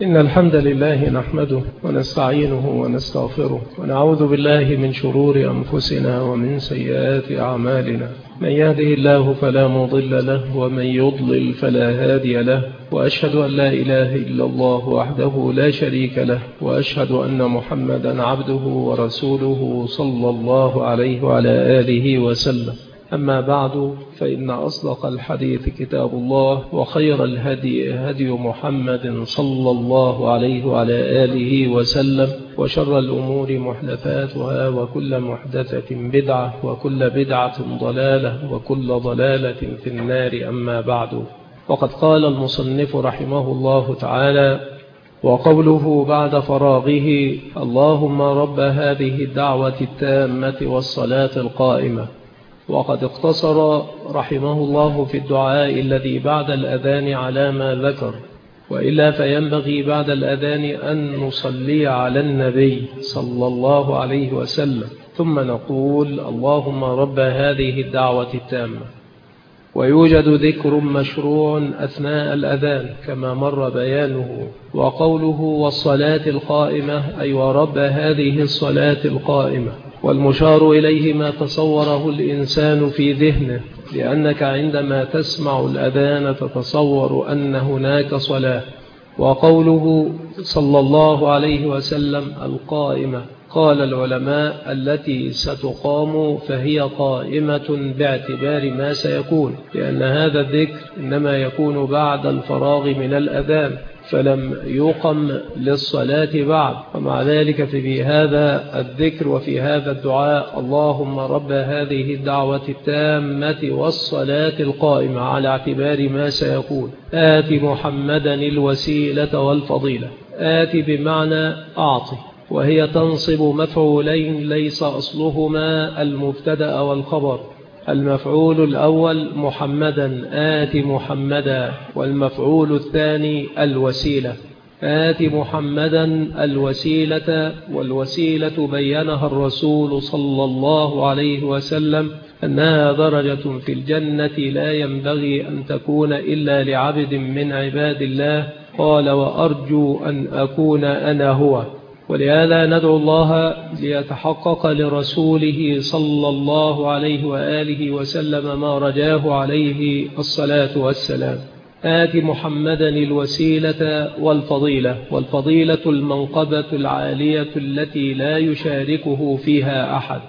إن الحمد لله نحمده ونستعينه ونستغفره ونعوذ بالله من شرور أنفسنا ومن سيئات أعمالنا. من يهده الله فلا مضل له ومن يضلل فلا هادي له، وأشهد أن لا إله إلا الله وحده لا شريك له، وأشهد أن محمدا عبده ورسوله صلى الله عليه وعلى آله وسلم. أما بعد، فإن أصدق الحديث كتاب الله، وخير الهدي هدي محمد صلى الله عليه وعلى آله وسلم، وشر الأمور محدثاتها، وكل محدثة بدعة، وكل بدعة ضلالة، وكل ضلالة في النار. أما بعد، وقد قال المصنف رحمه الله تعالى: وقوله بعد فراغه: اللهم رب هذه الدعوة التامة والصلاة القائمة. وقد اقتصر رحمه الله في الدعاء الذي بعد الأذان على ما ذكر، وإلا فينبغي بعد الأذان أن نصلي على النبي صلى الله عليه وسلم، ثم نقول: اللهم رب هذه الدعوة التامة. ويوجد ذكر مشروع أثناء الأذان كما مر بيانه. وقوله والصلاة القائمة أي ورب هذه الصلاة القائمة، والمشار إليه ما تصوره الإنسان في ذهنه، لأنك عندما تسمع الأذان تتصور أن هناك صلاة. وقوله صلى الله عليه وسلم القائمة، قال العلماء: التي ستقام فهي قائمة باعتبار ما سيكون، لأن هذا الذكر إنما يكون بعد الفراغ من الأذان، فلم يقم للصلاة بعد. ومع ذلك في هذا الذكر وفي هذا الدعاء: اللهم رب هذه الدعوة التامة والصلاة القائمة، على اعتبار ما سيكون. آت محمدا الوسيلة والفضيلة. آت بمعنى أعطي، وهي تنصب مفعولين ليس أصلهما المبتدأ والخبر. المفعول الأول محمدا، آت محمدا، والمفعول الثاني الوسيلة. آت محمدا الوسيلة، والوسيلة بينها الرسول صلى الله عليه وسلم أنها درجة في الجنة لا ينبغي أن تكون إلا لعبد من عباد الله. قال: وأرجو أن أكون أنا هو. ولهذا ندعو الله ليتحقق لرسوله صلى الله عليه وآله وسلم ما رجاه عليه الصلاة والسلام. آت محمدا الوسيلة والفضيلة، والفضيلة المنقبة العالية التي لا يشاركه فيها أحد.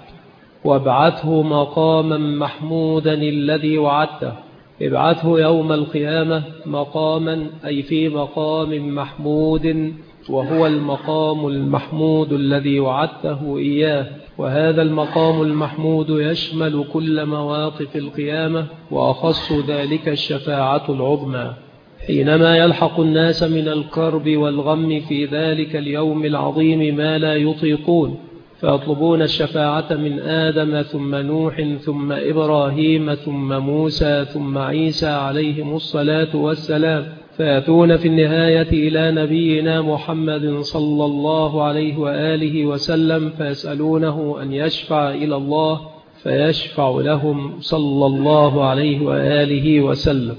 وابعثه مقاما محمودا الذي وعدته. ابعثه يوم القيامة مقاما، أي في مقام محمود، وهو المقام المحمود الذي وعدته إياه. وهذا المقام المحمود يشمل كل مواقف القيامة، وأخص ذلك الشفاعة العظمى، حينما يلحق الناس من الكرب والغم في ذلك اليوم العظيم ما لا يطيقون، فيطلبون الشفاعة من آدم ثم نوح ثم إبراهيم ثم موسى ثم عيسى عليهم الصلاة والسلام، فيأتون في النهاية إلى نبينا محمد صلى الله عليه وآله وسلم فيسألونه أن يشفع إلى الله، فيشفع لهم صلى الله عليه وآله وسلم.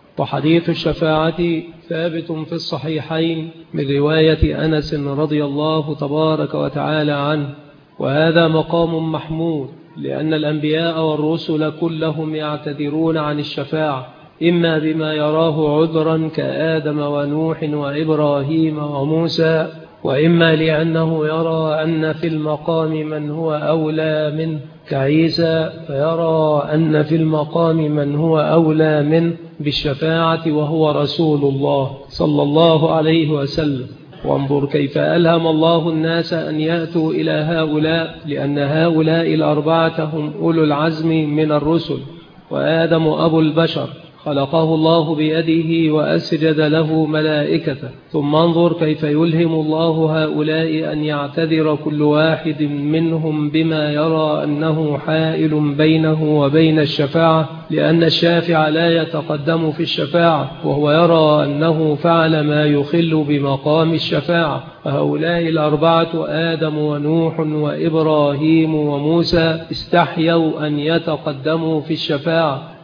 وحديث الشفاعة ثابت في الصحيحين من رواية أنس رضي الله تبارك وتعالى عنه. وهذا مقام محمود، لأن الأنبياء والرسل كلهم يعتذرون عن الشفاعة، إما بما يراه عذرا كآدم ونوح وإبراهيم وموسى، وإما لأنه يرى أن في المقام من هو أولى منه كعيسى، فيرى أن في المقام من هو أولى منه بالشفاعة وهو رسول الله صلى الله عليه وسلم. وانظر كيف ألهم الله الناس أن يأتوا إلى هؤلاء، لأن هؤلاء الأربعة هم أولو العزم من الرسل. وآدم أبو البشر، خلقه الله بيده وأسجد له ملائكته. ثم انظر كيف يلهم الله هؤلاء أن يعتذر كل واحد منهم بما يرى أنه حائل بينه وبين الشفاعة، لأن الشافع لا يتقدم في الشفاعة، وهو يرى أنه فعل ما يخل بمقام الشفاعة. فهؤلاء الأربعة آدم ونوح وإبراهيم وموسى استحيوا أن يتقدموا في الشفاعة،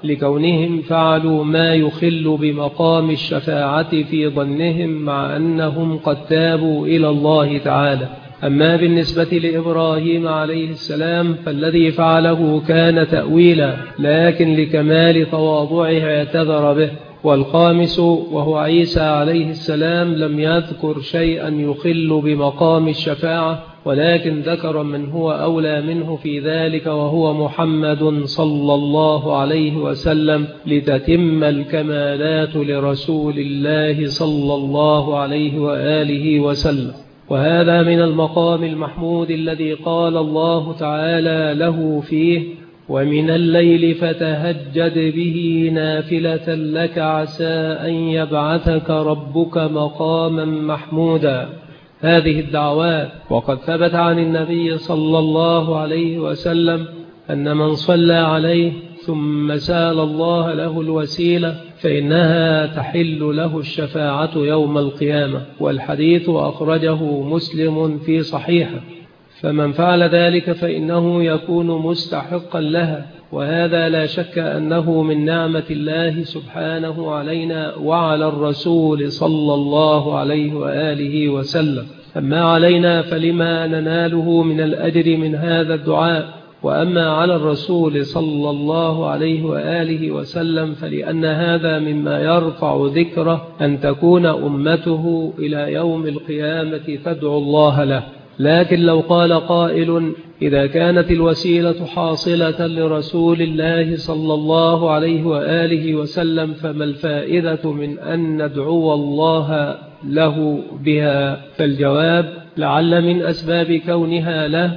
لكونهم فعلوا ما يخل بمقام الشفاعة في ظنهم مع أنهم قد تابوا إلى الله تعالى. أما بالنسبة لإبراهيم عليه السلام فالذي فعله كان تأويلا، لكن لكمال تواضعه اعتذر به. والخامس وهو عيسى عليه السلام لم يذكر شيئا يخل بمقام الشفاعة، ولكن ذكر من هو أولى منه في ذلك وهو محمد صلى الله عليه وسلم، لتتم الكمالات لرسول الله صلى الله عليه وآله وسلم. وهذا من المقام المحمود الذي قال الله تعالى له فيه: ومن الليل فتهجد به نافلة لك عسى أن يبعثك ربك مقاما محمودا. هذه الدعوات. وقد ثبت عن النبي صلى الله عليه وسلم أن من صلى عليه ثم سأل الله له الوسيلة فإنها تحل له الشفاعة يوم القيامة، والحديث أخرجه مسلم في صحيحه. فمن فعل ذلك فإنه يكون مستحقا لها، وهذا لا شك أنه من نعمة الله سبحانه علينا وعلى الرسول صلى الله عليه وآله وسلم. أما علينا فلما نناله من الأجر من هذا الدعاء، وأما على الرسول صلى الله عليه وآله وسلم فلأن هذا مما يرفع ذكره أن تكون أمته إلى يوم القيامة تدعو الله له. لكن لو قال قائل: إذا كانت الوسيلة حاصلة لرسول الله صلى الله عليه وآله وسلم فما الفائدة من أن ندعو الله له بها؟ فالجواب: لعل من أسباب كونها له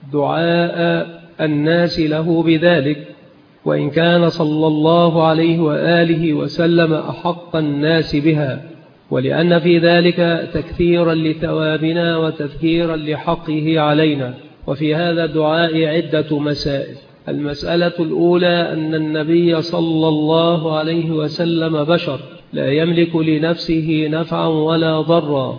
دعاء الناس له بذلك، وإن كان صلى الله عليه وآله وسلم أحق الناس بها، ولأن في ذلك تكثيرا لثوابنا وتذكيرا لحقه علينا. وفي هذا الدعاء عدة مسائل. المسألة الأولى أن النبي صلى الله عليه وسلم بشر لا يملك لنفسه نفعا ولا ضرا،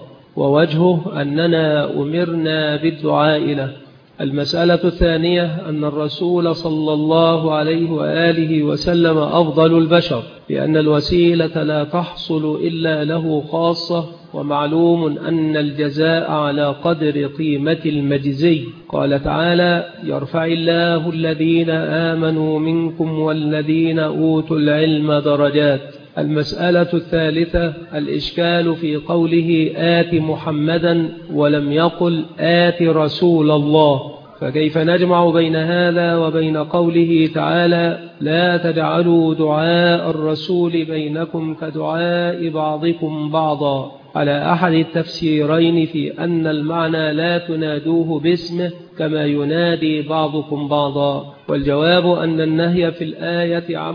ووجهه أننا أمرنا بالدعاء له. المسألة الثانية أن الرسول صلى الله عليه وآله وسلم أفضل البشر، لأن الوسيلة لا تحصل إلا له خاصة، ومعلوم أن الجزاء على قدر قيمة المجزي. قال تعالى: يرفع الله الذين آمنوا منكم والذين أوتوا العلم درجات. المسألة الثالثة الإشكال في قوله آت محمدا ولم يقل آت رسول الله، فكيف نجمع بين هذا وبين قوله تعالى: لا تجعلوا دعاء الرسول بينكم كدعاء بعضكم بعضا، على أحد التفسيرين في أن المعنى لا تنادوه باسمه كما ينادي بعضكم بعضا. والجواب أن النهي في الآية عن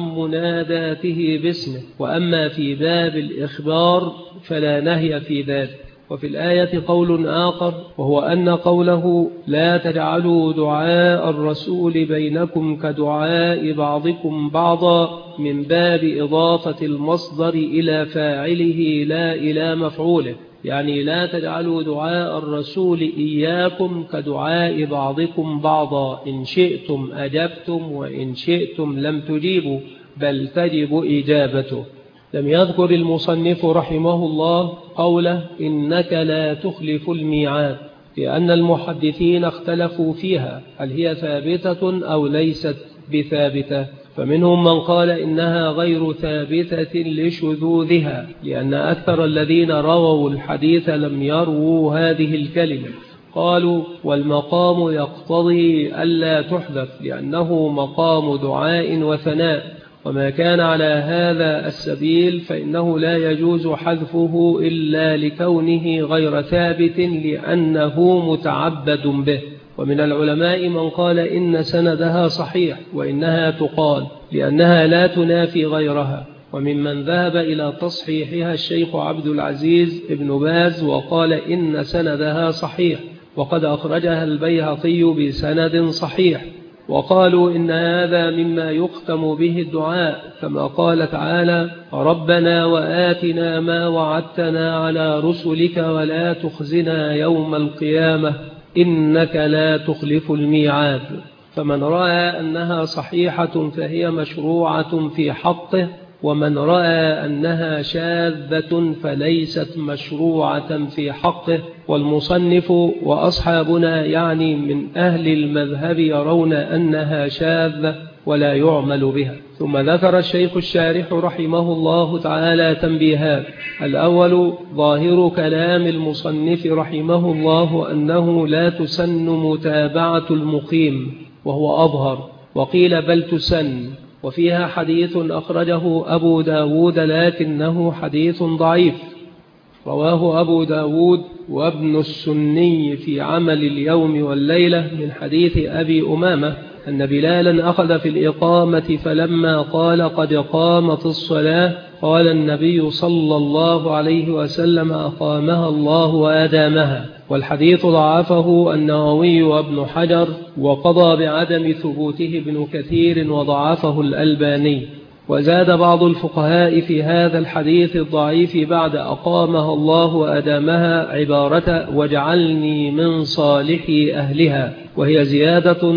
مناداته باسمه، وأما في باب الإخبار فلا نهي في ذلك. وفي الآية قول آخر، وهو أن قوله لا تجعلوا دعاء الرسول بينكم كدعاء بعضكم بعضا من باب إضافة المصدر إلى فاعله لا إلى مفعوله، يعني لا تجعلوا دعاء الرسول إياكم كدعاء بعضكم بعضا، إن شئتم أجبتم وإن شئتم لم تجيبوا، بل تجب إجابته. لم يذكر المصنف رحمه الله قوله إنك لا تخلف الميعاد، لأن المحدثين اختلفوا فيها هل هي ثابتة أو ليست بثابتة، فمنهم من قال إنها غير ثابتة لشذوذها، لأن أكثر الذين رووا الحديث لم يرووا هذه الكلمة. قالوا والمقام يقتضي ألا تحذف لأنه مقام دعاء وثناء، وما كان على هذا السبيل فإنه لا يجوز حذفه إلا لكونه غير ثابت لأنه متعبد به. ومن العلماء من قال إن سندها صحيح وإنها تقال لأنها لا تنافي غيرها، وممن ذهب إلى تصحيحها الشيخ عبد العزيز ابن باز وقال إن سندها صحيح، وقد أخرجها البيهقي بسند صحيح. وقالوا إن هذا مما يختم به الدعاء، كما قال تعالى ربنا وآتنا ما وعدتنا على رسلك ولا تخزنا يوم القيامة إنك لا تخلف الميعاد. فمن رأى أنها صحيحة فهي مشروعة في حقه، ومن رأى أنها شاذة فليست مشروعة في حقه. والمصنف وأصحابنا يعني من أهل المذهب يرون أنها شاذة ولا يعمل بها. ثم ذكر الشيخ الشارح رحمه الله تعالى تنبيهات. الأول: ظاهر كلام المصنف رحمه الله أنه لا تسن متابعة المقيم، وهو أظهر، وقيل بل تسن، وفيها حديث أخرجه أبو داود لكنه حديث ضعيف، رواه أبو داود وابن السني في عمل اليوم والليلة من حديث أبي أمامة أن بلالا أخذ في الإقامة، فلما قال قد قامت الصلاة قال النبي صلى الله عليه وسلم أقامها الله وأدامها. والحديث ضعفه النووي وابن حجر، وقضى بعدم ثبوته ابن كثير وضعفه الألباني. وزاد بعض الفقهاء في هذا الحديث الضعيف بعد أقامها الله وأدامها عبارة واجعلني من صالح أهلها، وهي زيادة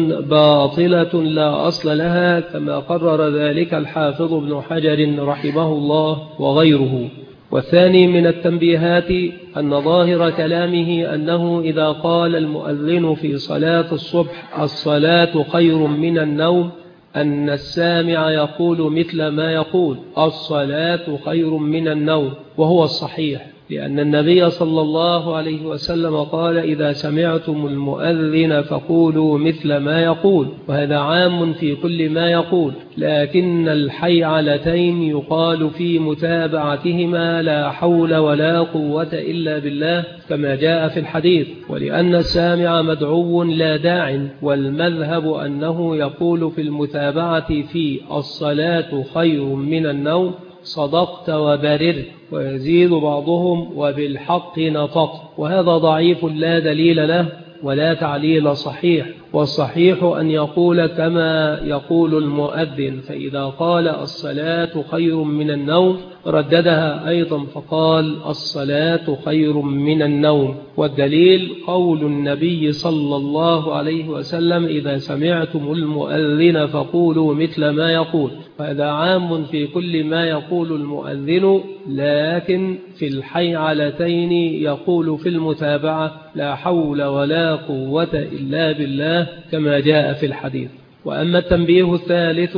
باطلة لا أصل لها، كما قرر ذلك الحافظ ابن حجر رحمه الله وغيره. والثاني من التنبيهات أن ظاهر كلامه أنه إذا قال المؤذن في صلاة الصبح الصلاة خير من النوم أن السامع يقول مثل ما يقول الصلاة خير من النوم، وهو الصحيح، لأن النبي صلى الله عليه وسلم قال إذا سمعتم المؤذن فقولوا مثل ما يقول، وهذا عام في كل ما يقول، لكن الحيعلتين يقال في متابعتهما لا حول ولا قوة إلا بالله كما جاء في الحديث، ولأن السامع مدعو لا داع، والمذهب أنه يقول في المتابعة في الصلاة خير من النوم صدقت وبررت، ويزيد بعضهم وبالحق نطق، وهذا ضعيف لا دليل له ولا تعليل صحيح. والصحيح أن يقول كما يقول المؤذن، فإذا قال الصلاة خير من النوم رددها أيضا فقال الصلاة خير من النوم. والدليل قول النبي صلى الله عليه وسلم إذا سمعتم المؤذن فقولوا مثل ما يقول، وهذا عام في كل ما يقول المؤذن، لكن في الحيعلتين يقول في المتابعة لا حول ولا قوة إلا بالله كما جاء في الحديث. وأما التنبيه الثالث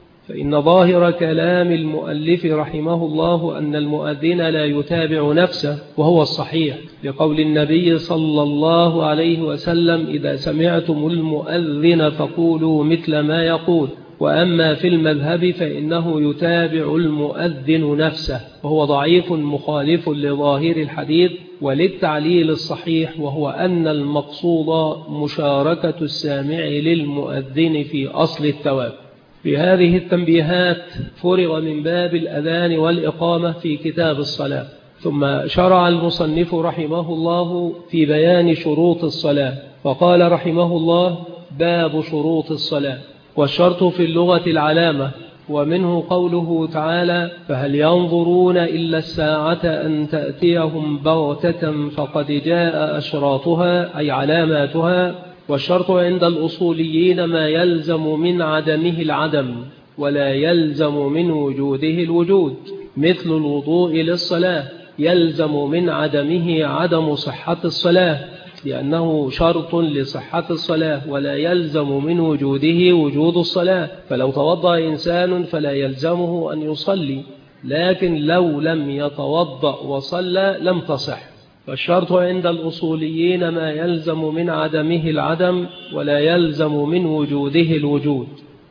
فإن ظاهر كلام المؤلف رحمه الله أن المؤذن لا يتابع نفسه، وهو الصحيح، لقول النبي صلى الله عليه وسلم إذا سمعتم المؤذن فقولوا مثل ما يقول. وأما في المذهب فإنه يتابع المؤذن نفسه، وهو ضعيف مخالف لظاهر الحديث وللتعليل الصحيح، وهو أن المقصود مشاركة السامع للمؤذن في أصل الثواب. بهذه التنبيهات فرغ من باب الأذان والإقامة في كتاب الصلاة. ثم شرع المصنف رحمه الله في بيان شروط الصلاة، فقال رحمه الله باب شروط الصلاة. والشرط في اللغة العلامة، ومنه قوله تعالى فهل ينظرون إلا الساعة أن تأتيهم بغتة فقد جاء أشراطها أي علاماتها. والشرط عند الأصوليين ما يلزم من عدمه العدم ولا يلزم من وجوده الوجود، مثل الوضوء للصلاة يلزم من عدمه عدم صحة الصلاة لأنه شرط لصحة الصلاة، ولا يلزم من وجوده وجود الصلاة. فلو توضأ إنسان فلا يلزمه أن يصلي، لكن لو لم يتوضأ وصلى لم تصح. فالشرط عند الأصوليين ما يلزم من عدمه العدم ولا يلزم من وجوده الوجود.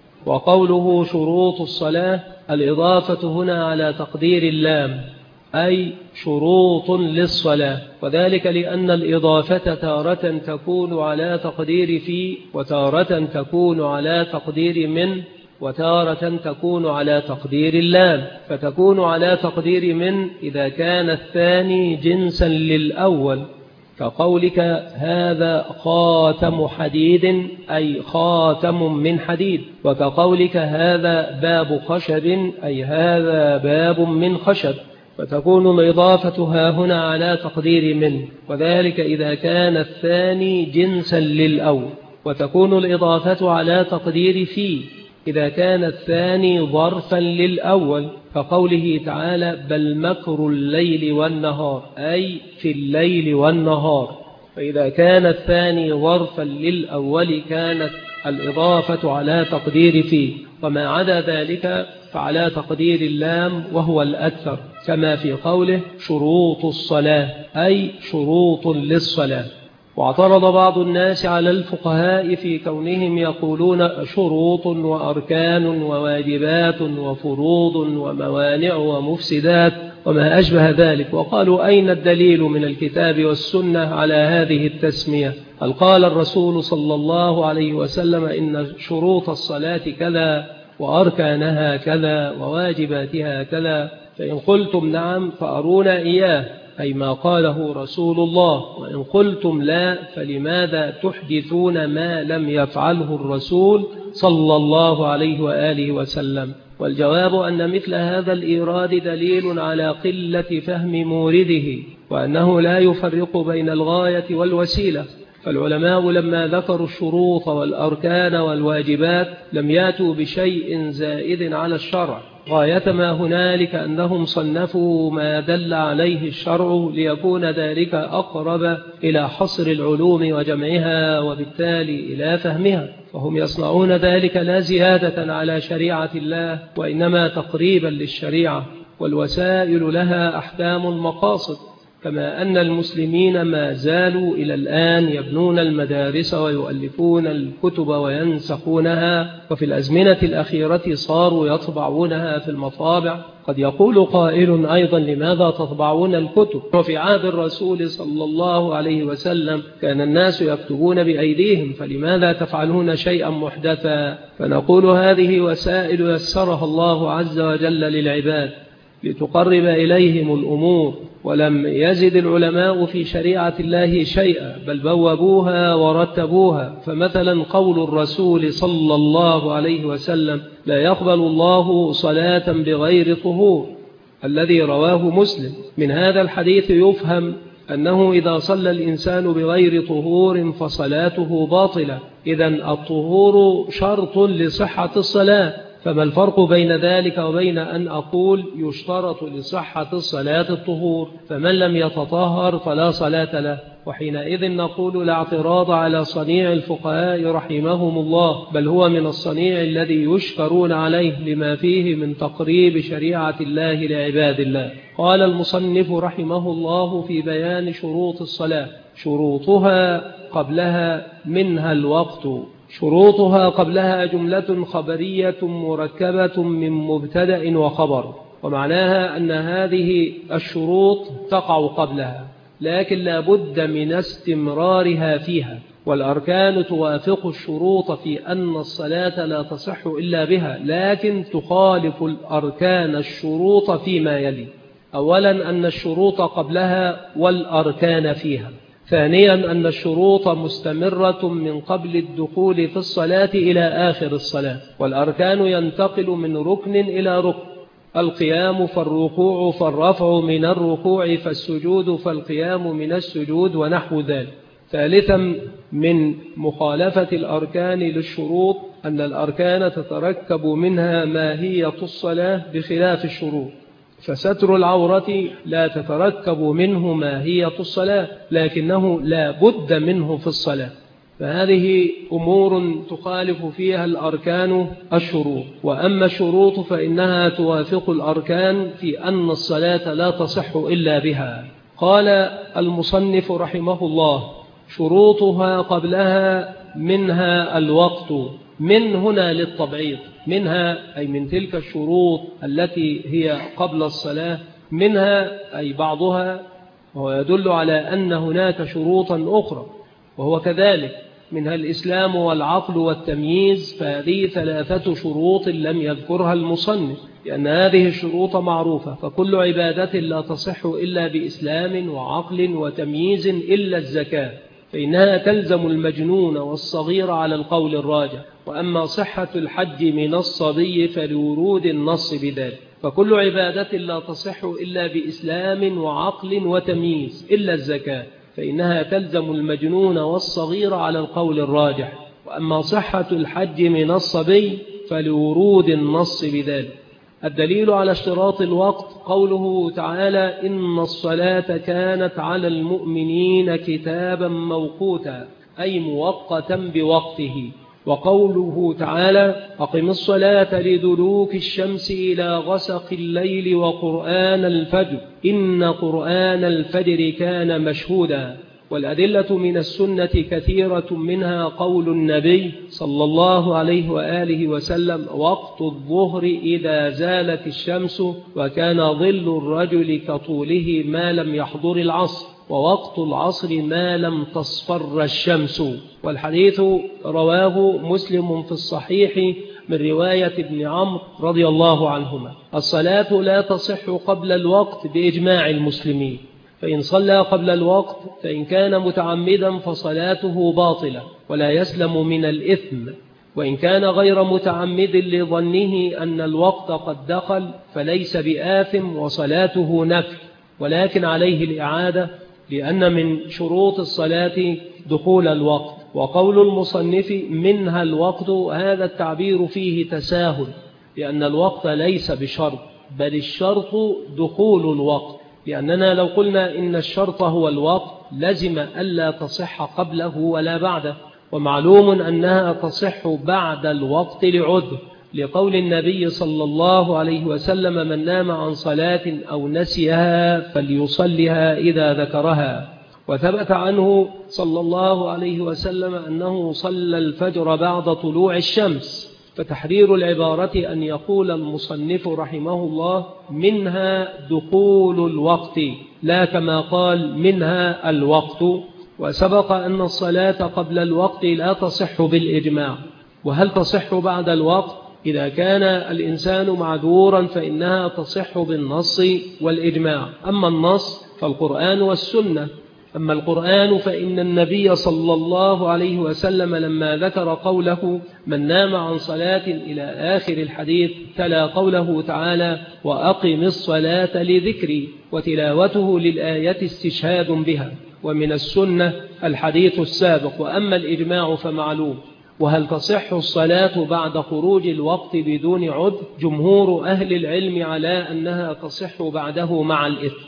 وقوله شروط الصلاة الإضافة هنا على تقدير اللام، أي شروط للصلاة، وذلك لأن الإضافة تارة تكون على تقدير في، وتارة تكون على تقدير من، وتارة تكون على تقدير اللام. فتكون على تقدير من إذا كان الثاني جنسا للأول، كقولك هذا خاتم حديد أي خاتم من حديد، وكقولك هذا باب خشب أي هذا باب من خشب. فتكون الإضافة ها هنا على تقدير من، وذلك إذا كان الثاني جنسا للأول. وتكون الإضافة على تقدير في إذا كان الثاني ظرفا للأول، كقوله تعالى بل مكر الليل والنهار، أي في الليل والنهار. فإذا كان الثاني ظرفا للأول كانت الإضافة على تقدير في، وما عدا ذلك فعلى تقدير اللام وهو الأكثر، كما في قوله شروط الصلاة، أي شروط للصلاة. واعترض بعض الناس على الفقهاء في كونهم يقولون شروط وأركان وواجبات وفروض وموانع ومفسدات وما أشبه ذلك، وقالوا أين الدليل من الكتاب والسنة على هذه التسمية؟ هل قال الرسول صلى الله عليه وسلم إن شروط الصلاة كذا وأركانها كذا وواجباتها كذا؟ فإن قلتم نعم فأرونا إياه، أي ما قاله رسول الله، وإن قلتم لا فلماذا تحدثون ما لم يفعله الرسول صلى الله عليه وآله وسلم؟ والجواب أن مثل هذا الإيراد دليل على قلة فهم مورده، وأنه لا يفرق بين الغاية والوسيلة. فالعلماء لما ذكروا الشروط والأركان والواجبات لم يأتوا بشيء زائد على الشرع، غاية ما هنالك أنهم صنفوا ما دل عليه الشرع ليكون ذلك أقرب إلى حصر العلوم وجمعها وبالتالي إلى فهمها، وهم يصنعون ذلك لا زيادة على شريعة الله وإنما تقريبا للشريعة، والوسائل لها أحكام المقاصد. كما أن المسلمين ما زالوا إلى الآن يبنون المدارس ويؤلفون الكتب وينسخونها، وفي الأزمنة الأخيرة صاروا يطبعونها في المطابع. قد يقول قائل أيضا لماذا تطبعون الكتب؟ وفي عهد الرسول صلى الله عليه وسلم كان الناس يكتبون بأيديهم، فلماذا تفعلون شيئا محدثا؟ فنقول هذه وسائل يسرها الله عز وجل للعباد لتقرب إليهم الأمور، ولم يزد العلماء في شريعة الله شيئا بل بوبوها ورتبوها. فمثلا قول الرسول صلى الله عليه وسلم لا يقبل الله صلاة بغير طهور الذي رواه مسلم، من هذا الحديث يفهم أنه إذا صلى الإنسان بغير طهور فصلاته باطلة، إذن الطهور شرط لصحة الصلاة. فما الفرق بين ذلك وبين أن أقول يشترط لصحة الصلاة الطهور، فمن لم يتطهر فلا صلاة له؟ وحينئذ نقول لا اعتراض على صنيع الفقهاء رحمهم الله، بل هو من الصنيع الذي يشكرون عليه لما فيه من تقريب شريعة الله لعباد الله. قال المصنف رحمه الله في بيان شروط الصلاة: شروطها قبلها منها الوقت. شروطها قبلها جملة خبرية مركبة من مبتدأ وخبر، ومعناها أن هذه الشروط تقع قبلها لكن لا بد من استمرارها فيها، والأركان توافق الشروط في أن الصلاة لا تصح إلا بها، لكن تخالف الأركان الشروط فيما يلي: أولا أن الشروط قبلها والأركان فيها. ثانيا أن الشروط مستمرة من قبل الدخول في الصلاة إلى آخر الصلاة، والأركان ينتقل من ركن إلى ركن: القيام فالركوع فالرفع من الركوع فالسجود فالقيام من السجود ونحو ذلك. ثالثا من مخالفة الأركان للشروط أن الأركان تتركب منها ماهية الصلاة بخلاف الشروط، فستر العورة لا تتركب منه ماهية الصلاة لكنه لا بد منه في الصلاة، فهذه أمور تخالف فيها الأركان الشروط. وأما الشروط فإنها توافق الأركان في أن الصلاة لا تصح إلا بها. قال المصنف رحمه الله: شروطها قبلها منها الوقت. من هنا للتبعيض، منها أي من تلك الشروط التي هي قبل الصلاة، منها أي بعضها، وهو يدل على أن هناك شروطا أخرى، وهو كذلك منها الإسلام والعقل والتمييز، فهذه 3 شروط لم يذكرها المصنف لأن هذه الشروط معروفة، فكل عبادة لا تصح إلا بإسلام وعقل وتمييز إلا الزكاة، فإنها تلزم المجنون والصغير على القول الراجح. وأما صحة الحج من الصبي فلورود النص بذلك، فكل عبادة لا تصح إلا بإسلام وعقل وتمييز إلا الزكاة، فإنها تلزم المجنون والصغير على القول الراجح. وأما صحة الحج من الصبي فلورود النص بذلك. الدليل على اشتراط الوقت قوله تعالى: إن الصلاة كانت على المؤمنين كتابا موقوتا، أي مؤقتا بوقته. وقوله تعالى: أقم الصلاة لدلوك الشمس إلى غسق الليل وقرآن الفجر إن قرآن الفجر كان مشهودا. والأدلة من السنة كثيرة، منها قول النبي صلى الله عليه وآله وسلم: وقت الظهر إذا زالت الشمس، وكان ظل الرجل كطوله ما لم يحضر العصر، ووقت العصر ما لم تصفر الشمس. والحديث رواه مسلم في الصحيح من رواية ابن عمرو رضي الله عنهما. الصلاة لا تصح قبل الوقت بإجماع المسلمين، فإن صلى قبل الوقت فإن كان متعمدا فصلاته باطلة ولا يسلم من الإثم، وإن كان غير متعمد لظنه أن الوقت قد دخل فليس بآثم وصلاته نفل، ولكن عليه الإعادة، لأن من شروط الصلاة دخول الوقت. وقول المصنف منها الوقت، هذا التعبير فيه تساهل، لأن الوقت ليس بشرط، بل الشرط دخول الوقت، لأننا لو قلنا إن الشرط هو الوقت لزم ألا تصح قبله ولا بعده، ومعلوم أنها تصح بعد الوقت لعذر، لقول النبي صلى الله عليه وسلم: من نام عن صلاة أو نسيها فليصلها إذا ذكرها. وثبت عنه صلى الله عليه وسلم أنه صلى الفجر بعد طلوع الشمس. فتحرير العبارة أن يقول المصنف رحمه الله: منها دخول الوقت، لا كما قال منها الوقت. وسبق أن الصلاة قبل الوقت لا تصح بالإجماع. وهل تصح بعد الوقت؟ إذا كان الإنسان معذورا فإنها تصح بالنص والإجماع. أما النص فالقرآن والسنة. أما القرآن فإن النبي صلى الله عليه وسلم لما ذكر قوله: من نام عن صلاة إلى آخر الحديث، تلا قوله تعالى: وأقم الصلاة لذكري، وتلاوته للآية استشهاد بها. ومن السنة الحديث السابق. وأما الإجماع فمعلوم. وهل تصح الصلاة بعد خروج الوقت بدون عذر؟ جمهور أهل العلم على أنها تصح بعده مع الإثم،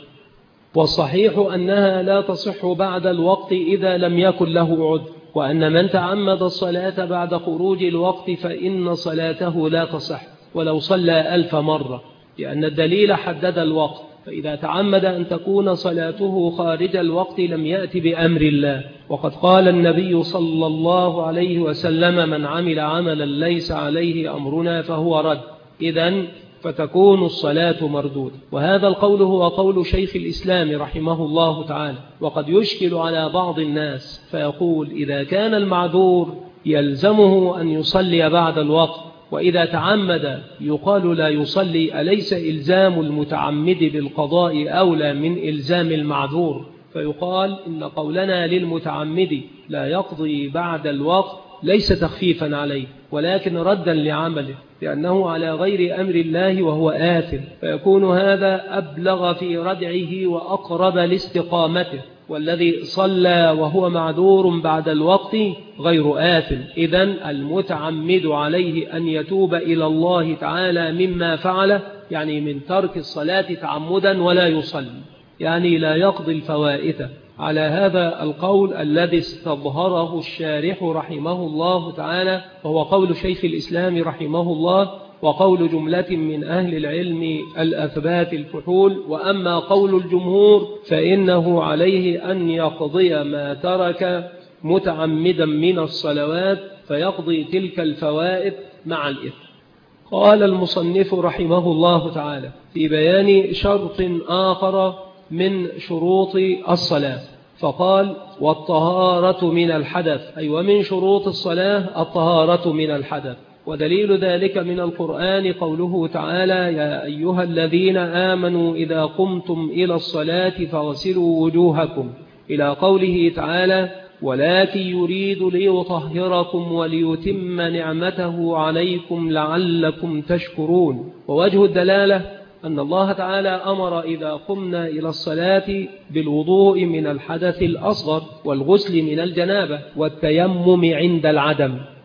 والصحيح أنها لا تصح بعد الوقت إذا لم يكن له عذر، وأن من تعمد الصلاة بعد خروج الوقت فإن صلاته لا تصح ولو صلى 1000 مرة، لأن الدليل حدد الوقت. فإذا تعمد أن تكون صلاته خارج الوقت لم يأت بأمر الله. وقد قال النبي صلى الله عليه وسلم: من عمل عملا ليس عليه أمرنا فهو رد. إذن فتكون الصلاة مردودة. وهذا القول هو قول شيخ الإسلام رحمه الله تعالى. وقد يشكل على بعض الناس فيقول: إذا كان المعذور يلزمه أن يصلي بعد الوقت، وإذا تعمد يقال لا يصلي، أليس إلزام المتعمد بالقضاء أولى من إلزام المعذور؟ فيقال إن قولنا للمتعمد لا يقضي بعد الوقت ليس تخفيفا عليه، ولكن ردا لعمله، لأنه على غير أمر الله وهو آثم، فيكون هذا أبلغ في ردعه وأقرب لاستقامته. والذي صلى وهو معذور بعد الوقت غير آثم. إذن المتعمد عليه أن يتوب إلى الله تعالى مما فعله، يعني من ترك الصلاة تعمدا ولا يصلي، يعني لا يقضي الفوائت، على هذا القول الذي استظهره الشارح رحمه الله تعالى، وهو قول شيخ الإسلام رحمه الله، وقول جملة من أهل العلم الأثبات الفحول. وأما قول الجمهور فإنه عليه أن يقضي ما ترك متعمدا من الصلوات، فيقضي تلك الفوائد مع الإثم. قال المصنف رحمه الله تعالى في بيان شرط آخر من شروط الصلاة، فقال: والطهارة من الحدث، أي ومن شروط الصلاة الطهارة من الحدث. ودليل ذلك من القرآن قوله تعالى: يا أيها الذين آمنوا إذا قمتم إلى الصلاة فاغسلوا وجوهكم، إلى قوله تعالى: ولكن يريد ليطهركم وليتم نعمته عليكم لعلكم تشكرون. ووجه الدلالة أن الله تعالى أمر إذا قمنا إلى الصلاة بالوضوء من الحدث الأصغر، والغسل من الجنابة، والتيمم عند العدم.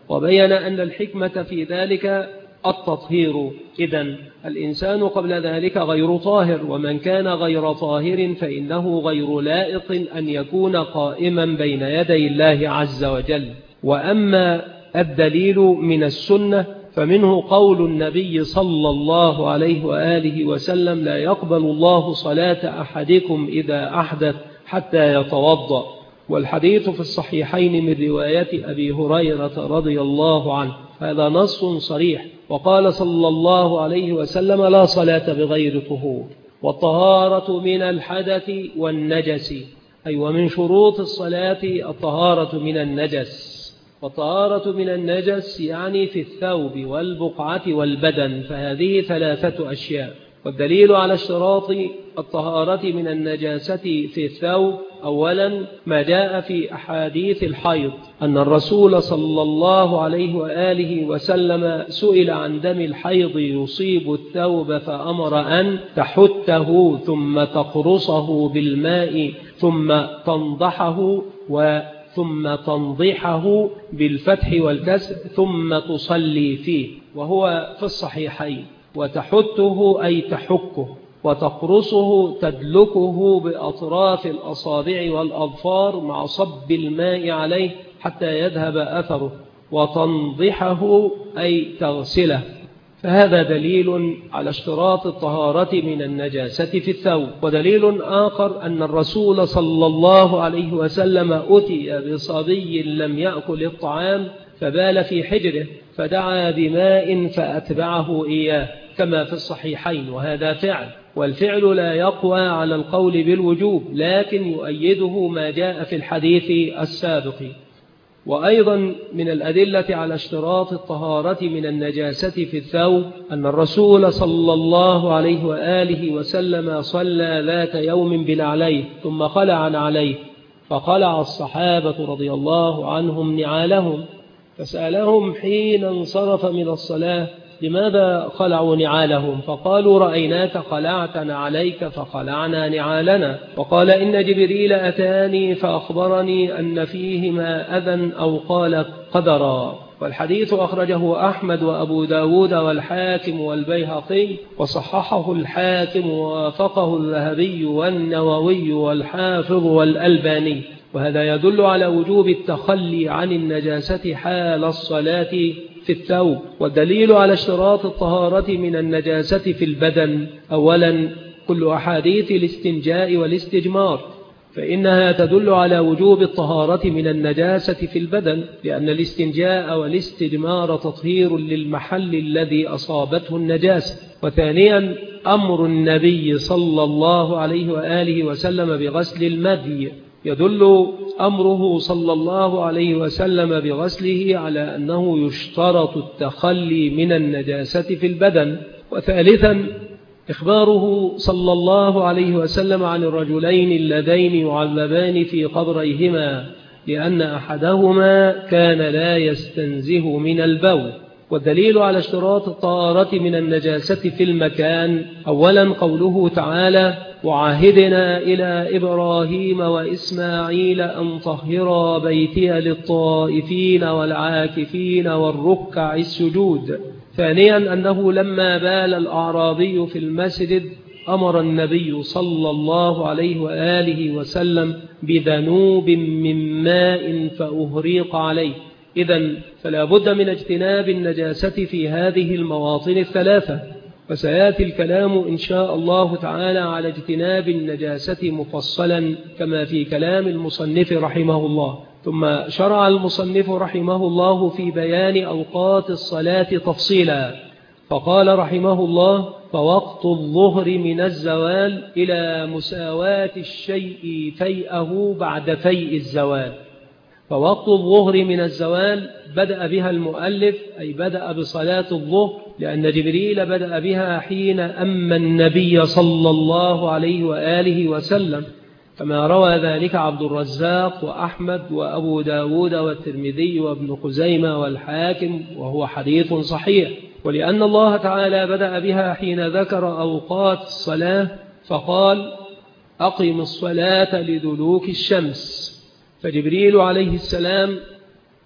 وبين أن الحكمة في ذلك التطهير. إذن الإنسان قبل ذلك غير طاهر، ومن كان غير طاهر فإنه غير لائق أن يكون قائما بين يدي الله عز وجل. وأما الدليل من السنة فمنه قول النبي صلى الله عليه وآله وسلم: لا يقبل الله صلاة أحدكم إذا أحدث حتى يتوضأ. والحديث في الصحيحين من رواية أبي هريرة رضي الله عنه، هذا نص صريح. وقال صلى الله عليه وسلم: لا صلاة بغير طهور. والطهارة من الحدث والنجس، أي ومن شروط الصلاة الطهارة من النجس. والطهارة من النجس يعني في الثوب والبقعة والبدن، فهذه 3 أشياء. والدليل على اشتراط الطهارة من النجاسة في الثوب أولا ما جاء في أحاديث الحيض أن الرسول صلى الله عليه وآله وسلم سئل عن دم الحيض يصيب الثوب فأمر أن تحته ثم تقرصه بالماء ثم تنضحه ثم تنضحه بالفتح والكسر ثم تصلي فيه، وهو في الصحيحين. وتحته أي تحكه، وتقرصه تدلكه بأطراف الأصابع والأظفار مع صب الماء عليه حتى يذهب أثره، وتنضحه أي تغسله. فهذا دليل على اشتراط الطهارة من النجاسة في الثوب. ودليل آخر أن الرسول صلى الله عليه وسلم أتي بصبي لم يأكل الطعام فبال في حجره فدعا بماء فأتبعه إياه كما في الصحيحين، وهذا فعل، والفعل لا يقوى على القول بالوجوب، لكن يؤيده ما جاء في الحديث السابق. وأيضا من الأدلة على اشتراط الطهارة من النجاسة في الثوب أن الرسول صلى الله عليه وآله وسلم صلى ذات يوم بنعليه ثم خلع نعليه، فخلع الصحابة رضي الله عنهم نعالهم، فسألهم حين انصرف من الصلاة: لماذا خلعوا نعالهم؟ فقالوا: رأيناك خلعت نعليك فخلعنا نعالنا. وقال: إن جبريل أتاني فأخبرني أن فيهما أذى أو قال قدرا. والحديث أخرجه أحمد وأبو داود والحاكم والبيهقي، وصححه الحاكم ووافقه الذهبي والنووي والحافظ والألباني. وهذا يدل على وجوب التخلي عن النجاسة حال الصلاة في الثوب. والدليل على اشتراط الطهارة من النجاسة في البدن أولا كل أحاديث الاستنجاء والاستجمار، فإنها تدل على وجوب الطهارة من النجاسة في البدن، لأن الاستنجاء والاستجمار تطهير للمحل الذي أصابته النجاسة. وثانيا أمر النبي صلى الله عليه وآله وسلم بغسل المذي، يدل أمره صلى الله عليه وسلم بغسله على أنه يشترط التخلي من النجاسة في البدن. وثالثا إخباره صلى الله عليه وسلم عن الرجلين اللذين يعذبان في قبريهما لأن أحدهما كان لا يستنزه من البول. والدليل على اشتراط الطهارة من النجاسة في المكان أولا قوله تعالى: وعهدنا إلى إبراهيم وإسماعيل أن طهرا بيتي للطائفين والعاكفين والركع السجود. ثانيا أنه لما بال الأعرابي في المسجد أمر النبي صلى الله عليه وآله وسلم بذنوب من ماء فأهريق عليه. إذن فلا بد من اجتناب النجاسة في هذه المواطن الثلاثة، وسيأتي الكلام إن شاء الله تعالى على اجتناب النجاسة مفصلا كما في كلام المصنف رحمه الله. ثم شرع المصنف رحمه الله في بيان أوقات الصلاة تفصيلا، فقال رحمه الله: فوقت الظهر من الزوال إلى مساواة الشيء فيئه بعد فيء الزوال. فوقت الظهر من الزوال بدأ بها المؤلف، أي بدأ بصلاة الظهر، لأن جبريل بدأ بها حين أما النبي صلى الله عليه وآله وسلم، كما روى ذلك عبد الرزاق وأحمد وأبو داود والترمذي وابن خزيمة والحاكم، وهو حديث صحيح. ولأن الله تعالى بدأ بها حين ذكر أوقات الصلاة فقال: أقم الصلاة لدلوك الشمس. فجبريل عليه السلام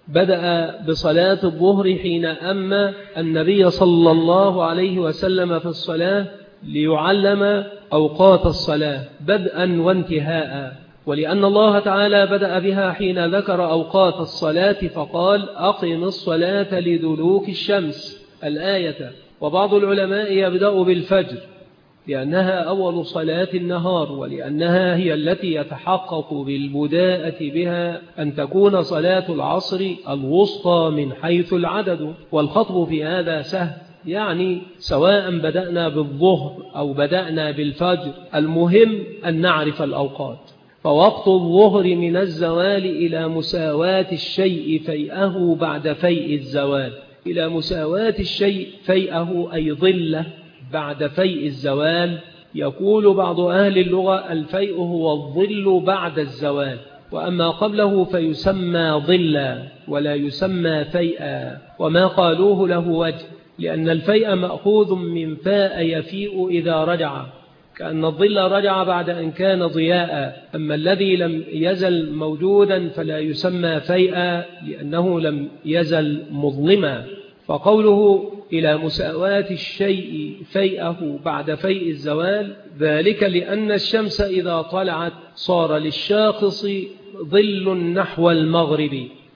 بدأ بصلاة الظهر حين أما النبي صلى الله عليه وسلم في الصلاة ليعلم أوقات الصلاة بدءا وانتهاء، ولأن الله تعالى بدأ بها حين ذكر أوقات الصلاة فقال أقم الصلاة لدلوك الشمس الآية. وبعض العلماء يبدأ بالفجر لأنها أول صلاة النهار، ولأنها هي التي يتحقق بالبداءة بها أن تكون صلاة العصر الوسطى من حيث العدد. والخطب في هذا سهل، يعني سواء بدأنا بالظهر أو بدأنا بالفجر المهم أن نعرف الأوقات. فوقت الظهر من الزوال إلى مساواة الشيء فيئه بعد فيء الزوال، إلى مساواة الشيء فيئه أي ظله بعد فيء الزوال. يقول بعض أهل اللغة الفيء هو الظل بعد الزوال، وأما قبله فيسمى ظلا ولا يسمى فيئا، وما قالوه له وجه، لأن الفيء مأخوذ من فاء يفيء إذا رجع، كأن الظل رجع بعد أن كان ضياء. أما الذي لم يزل موجودا فلا يسمى فيئا لأنه لم يزل مظلما. فقوله إلى مساواة الشيء فيئه بعد فيء الزوال ذلك لأن الشمس إذا طلعت صار للشاخص ظل نحو المغرب،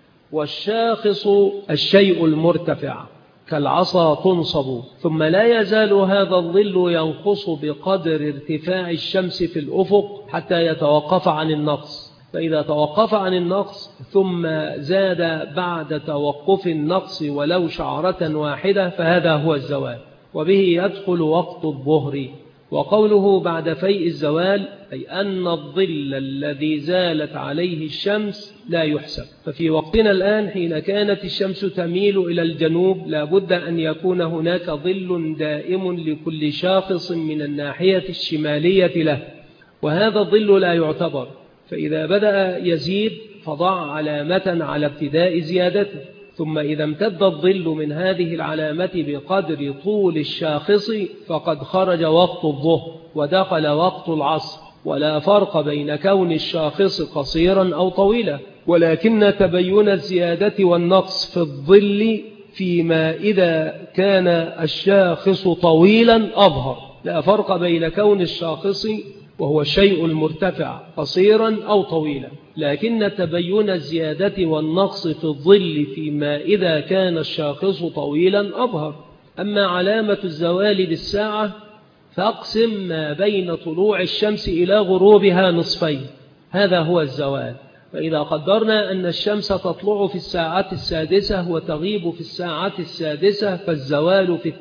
والشاخص الشيء المرتفع كالعصا تنصب، ثم لا يزال هذا الظل ينقص بقدر ارتفاع الشمس في الأفق حتى يتوقف عن النقص. فإذا توقف عن النقص ثم زاد بعد توقف النقص ولو شعرة واحدة فهذا هو الزوال، وبه يدخل وقت الظهر. وقوله بعد فيء الزوال أي أن الظل الذي زالت عليه الشمس لا يحسب. ففي وقتنا الآن حين كانت الشمس تميل إلى الجنوب لا بد أن يكون هناك ظل دائم لكل شاخص من الناحية الشمالية له، وهذا الظل لا يعتبر. فإذا بدأ يزيد فضع علامة على ابتداء زيادته، ثم إذا امتد الظل من هذه العلامة بقدر طول الشاخص فقد خرج وقت الظهر ودخل وقت العصر. ولا فرق بين كون الشاخص قصيرا أو طويلا، ولكن تبين الزيادة والنقص في الظل فيما إذا كان الشاخص طويلا أظهر. لا فرق بين كون الشاخص وهو الشيء المرتفع قصيرا أو طويلا، لكن تبين الزيادة والنقص في الظل فيما إذا كان الشاخص طويلا أظهر. أما علامة الزوال بالساعة فأقسم ما بين طلوع الشمس إلى غروبها نصفين، هذا هو الزوال. فإذا قدرنا أن الشمس تطلع في الساعة السادسة وتغيب في الساعة السادسة فالزوال في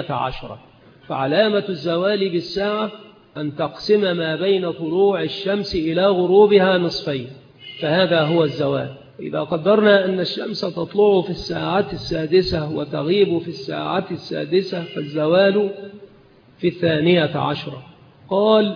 12. فعلامة الزوال بالساعة أن تقسم ما بين طلوع الشمس إلى غروبها نصفين، فهذا هو الزوال. إذا قدرنا أن الشمس تطلع في الساعة السادسة وتغيب في الساعة السادسة فالزوال في 12. قال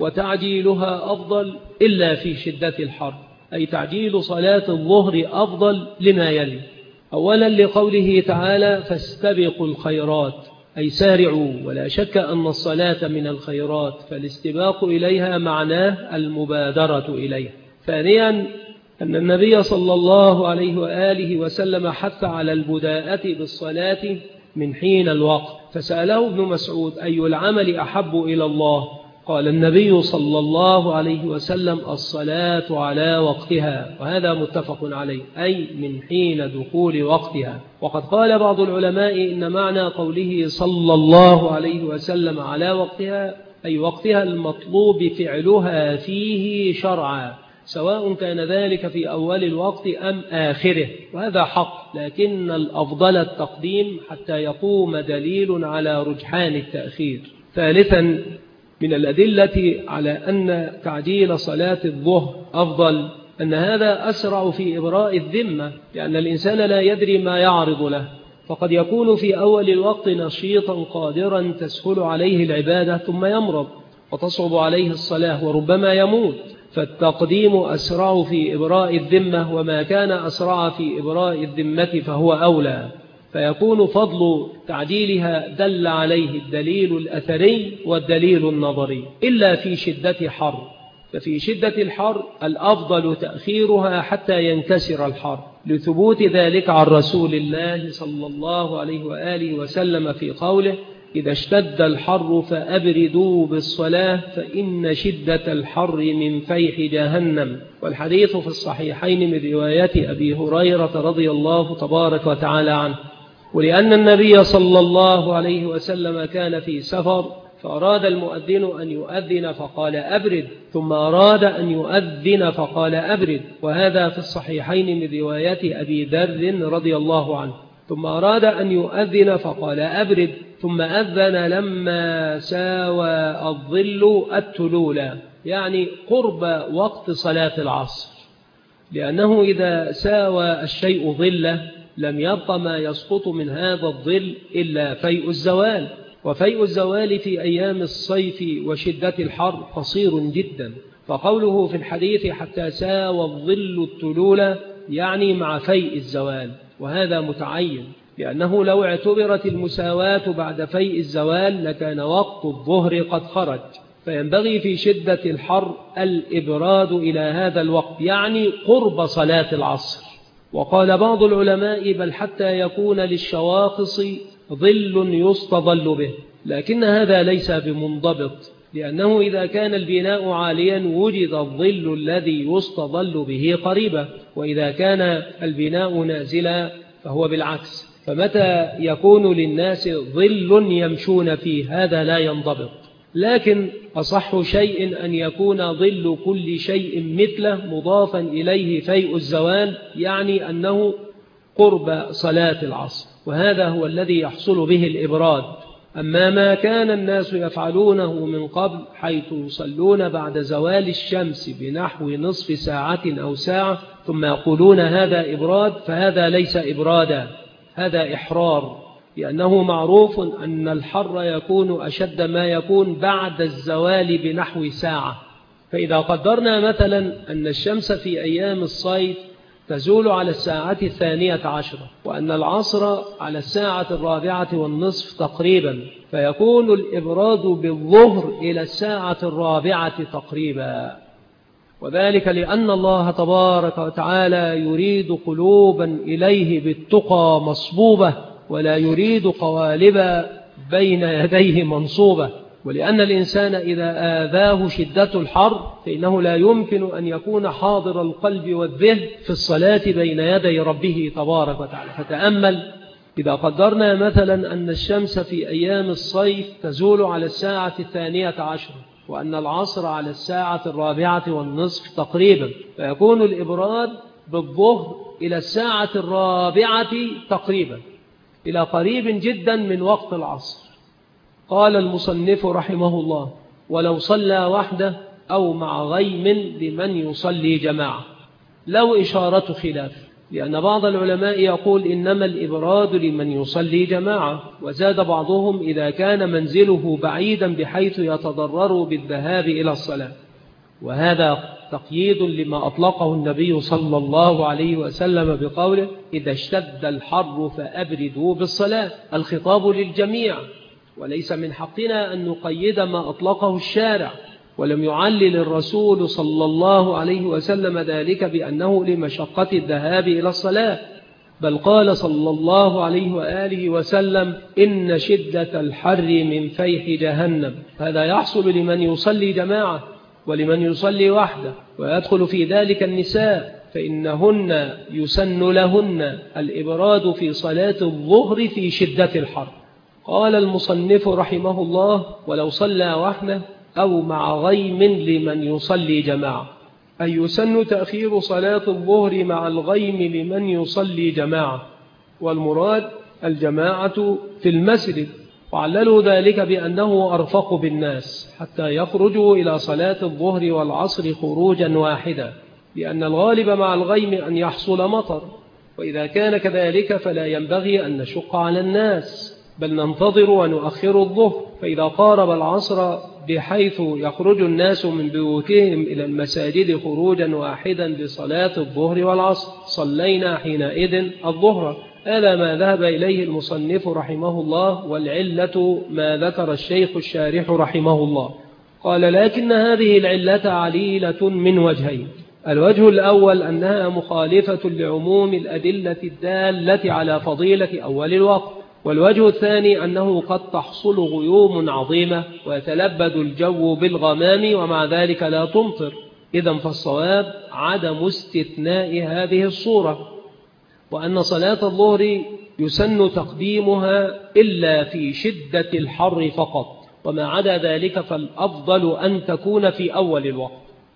وتعجيلها أفضل إلا في شدة الحر، أي تعجيل صلاة الظهر أفضل لما يلي. أولا لقوله تعالى فاستبقوا الخيرات، أي سارعوا، ولا شك أن الصلاة من الخيرات فالاستباق إليها معناه المبادرة إليها. ثانيا أن النبي صلى الله عليه وآله وسلم حث على البداءة بالصلاة من حين الوقت، فسأله ابن مسعود أي العمل أحب إلى الله؟ قال النبي صلى الله عليه وسلم الصلاة على وقتها، وهذا متفق عليه، أي من حين دخول وقتها. وقد قال بعض العلماء إن معنى قوله صلى الله عليه وسلم على وقتها أي وقتها المطلوب فعلها فيه شرعا، سواء كان ذلك في أول الوقت أم آخره، وهذا حق، لكن الأفضل التقديم حتى يقوم دليل على رجحان التأخير. ثالثا من الأدلة على أن تعجيل صلاة الظهر أفضل أن هذا أسرع في إبراء الذمة، لأن الإنسان لا يدري ما يعرض له، فقد يكون في أول الوقت نشيطا قادرا تسهل عليه العبادة ثم يمرض وتصعب عليه الصلاة وربما يموت، فالتقديم أسرع في إبراء الذمة، وما كان أسرع في إبراء الذمة فهو أولى، فيكون فضل تعجيلها دل عليه الدليل الأثري والدليل النظري. إلا في شدة حر، ففي شدة الحر الأفضل تأخيرها حتى ينكسر الحر، لثبوت ذلك عن رسول الله صلى الله عليه وآله وسلم في قوله: إذا اشتد الحر فأبردوا بالصلاة فإن شدة الحر من فيح جهنم. والحديث في الصحيحين من رواية أبي هريرة رضي الله تبارك وتعالى عنه. ولأن النبي صلى الله عليه وسلم كان في سفر فأراد المؤذن أن يؤذن فقال أبرد، ثم أراد أن يؤذن فقال أبرد، وهذا في الصحيحين من رواية أبي ذر رضي الله عنه. ثم أراد أن يؤذن فقال أبرد، ثم أذن لما ساوى الظل التلولى، يعني قرب وقت صلاة العصر، لأنه إذا ساوى الشيء ظله لم يبق ما يسقط من هذا الظل إلا فيء الزوال، وفيء الزوال في أيام الصيف وشدة الحر قصير جدا. فقوله في الحديث حتى ساوى الظل التلولى يعني مع فيء الزوال، وهذا متعين، لأنه لو اعتبرت المساواة بعد فيء الزوال لكان وقت الظهر قد خرج، فينبغي في شدة الحر الإبراد إلى هذا الوقت، يعني قرب صلاة العصر. وقال بعض العلماء بل حتى يكون للشواخص ظل يستظل به، لكن هذا ليس بمنضبط، لأنه إذا كان البناء عاليا وجد الظل الذي يستظل به قريبا، وإذا كان البناء نازلا فهو بالعكس، فمتى يكون للناس ظل يمشون فيه هذا لا ينضبط. لكن أصح شيء أن يكون ظل كل شيء مثله مضافا إليه فيء الزوال، يعني أنه قرب صلاة العصر، وهذا هو الذي يحصل به الإبراد. أما ما كان الناس يفعلونه من قبل حيث يصلون بعد زوال الشمس بنحو نصف ساعة أو ساعة ثم يقولون هذا إبراد، فهذا ليس إبرادا، هذا إحرار، لأنه معروف أن الحر يكون أشد ما يكون بعد الزوال بنحو ساعة. فإذا قدرنا مثلا أن الشمس في أيام الصيف تزول على الساعة 12، وأن العصر على الساعة 4:15 تقريبا، فيكون الإبراد بالظهر إلى الساعة 4 تقريبا، وذلك لأن الله تبارك وتعالى يريد قلوبا إليه بالتقى مصبوبة، ولا يريد قوالب بين يديه منصوبة. ولأن الإنسان إذا آذاه شدة الحر فإنه لا يمكن أن يكون حاضر القلب والذهن في الصلاة بين يدي ربه تبارك وتعالى. فتأمل إذا قدرنا مثلا أن الشمس في أيام الصيف تزول على الساعة 12، وأن العصر على الساعة 4:15 تقريبا، فيكون الإبراد بالظهر إلى الساعة 4 تقريبا، إلى قريب جدا من وقت العصر. قال المصنف رحمه الله: ولو صلى وحده أو مع غيم لمن يصلي جماعة. لو إشارة خلاف، لأن بعض العلماء يقول إنما الإبراد لمن يصلي جماعة، وزاد بعضهم إذا كان منزله بعيدا بحيث يتضرر بالذهاب إلى الصلاة، وهذا تقييد لما أطلقه النبي صلى الله عليه وسلم بقوله: إذا اشتد الحر فأبردوا بالصلاة. الخطاب للجميع، وليس من حقنا أن نقيد ما أطلقه الشارع، ولم يعلل الرسول صلى الله عليه وسلم ذلك بأنه لمشقة الذهاب إلى الصلاة، بل قال صلى الله عليه وآله وسلم: إن شدة الحر من فيح جهنم. هذا يحصل لمن يصلي جماعة ولمن يصلي وحده، ويدخل في ذلك النساء، فإنهن يسن لهن الإبراد في صلاة الظهر في شدة الحر. قال المصنف رحمه الله: ولو صلى وحده أو مع غيم لمن يصلي جماعة، أي يسن تأخير صلاة الظهر مع الغيم لمن يصلي جماعة، والمراد الجماعة في المسجد، وعللوا ذلك بأنه أرفق بالناس حتى يخرجوا إلى صلاة الظهر والعصر خروجا واحدا، لأن الغالب مع الغيم أن يحصل مطر، وإذا كان كذلك فلا ينبغي أن نشق على الناس، بل ننتظر ونؤخر الظهر. فإذا قارب العصر بحيث يخرج الناس من بيوتهم إلى المساجد خروجا واحدا لصلاة الظهر والعصر صلينا حينئذ الظهر. هذا ما ذهب إليه المصنف رحمه الله، والعلة ما ذكر الشيخ الشارح رحمه الله. قال لكن هذه العلة عليلة من وجهين. الوجه الأول أنها مخالفة لعموم الأدلة الدالة على فضيلة أول الوقت، والوجه الثاني أنه قد تحصل غيوم عظيمة ويتلبد الجو بالغمام ومع ذلك لا تمطر. إذن فالصواب عدم استثناء هذه الصورة، وأن صلاة الظهر يسن تقديمها إلا في شدة الحر فقط، وما عدا ذلك فالأفضل أن تكون في أول الوقت.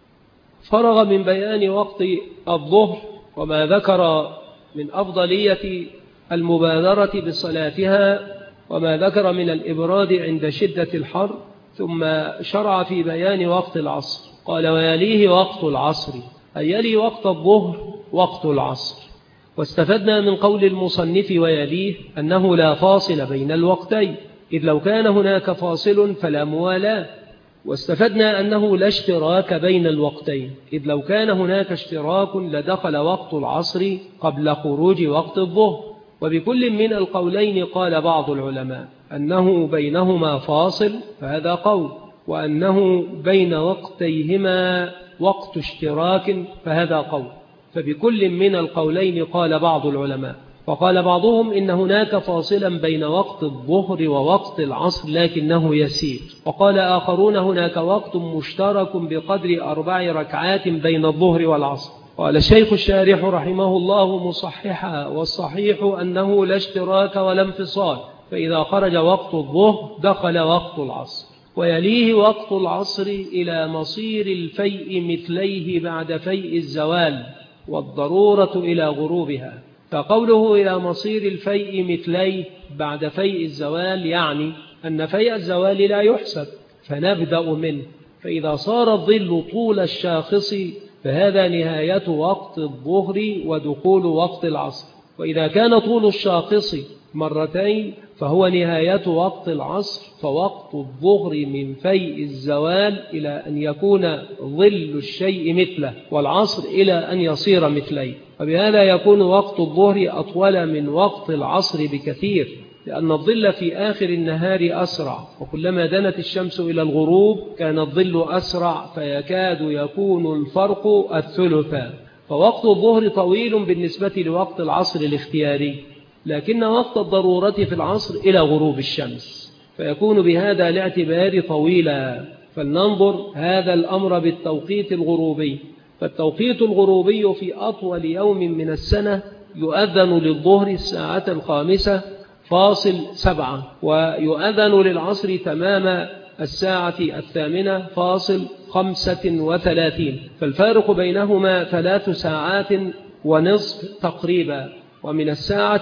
فرغ من بيان وقت الظهر وما ذكر من أفضلية المبادرة بصلاتها وما ذكر من الإبراد عند شدة الحر، ثم شرع في بيان وقت العصر. قال ويليه وقت العصر، أي يلي وقت الظهر وقت العصر. واستفدنا من قول المصنف ويليه أنه لا فاصل بين الوقتين، إذ لو كان هناك فاصل فلا موالاة. واستفدنا أنه لا اشتراك بين الوقتين، إذ لو كان هناك اشتراك لدخل وقت العصر قبل خروج وقت الظهر. وبكل من القولين قال بعض العلماء أنه بينهما فاصل، فهذا قول، وأنه بين وقتيهما وقت اشتراك، فهذا قول. فبكل من القولين قال بعض العلماء. وقال بعضهم إن هناك فاصلا بين وقت الظهر ووقت العصر لكنه يسير، وقال آخرون هناك وقت مشترك بقدر 4 ركعات بين الظهر والعصر. قال الشيخ الشارح رحمه الله مصححا، والصحيح أنه لا اشتراك ولا انفصال، فإذا خرج وقت الظهر دخل وقت العصر. ويليه وقت العصر إلى مصير الفيء مثليه بعد فيء الزوال، والضرورة إلى غروبها. فقوله إلى مصير الفيء مثليه بعد فيء الزوال يعني أن فيء الزوال لا يحسب، فنبدأ منه. فإذا صار الظل طول الشاخص فهذا نهاية وقت الظهر ودخول وقت العصر، وإذا كان طول الشاخص 2 فهو نهاية وقت العصر. فوقت الظهر من فيء الزوال إلى أن يكون ظل الشيء مثله، والعصر إلى أن يصير مثليه. وبهذا يكون وقت الظهر أطول من وقت العصر بكثير، لأن الظل في آخر النهار أسرع، وكلما دنت الشمس إلى الغروب كان الظل أسرع، فيكاد يكون الفرق 1/3. فوقت الظهر طويل بالنسبة لوقت العصر الاختياري، لكن وقت الضرورة في العصر إلى غروب الشمس، فيكون بهذا الاعتبار طويلا. فلننظر هذا الأمر بالتوقيت الغروبي. فالتوقيت الغروبي في أطول يوم من السنة يؤذن للظهر 5:07، ويؤذن للعصر تمام 8:35، فالفارق بينهما 3 ساعات ونصف تقريبا. ومن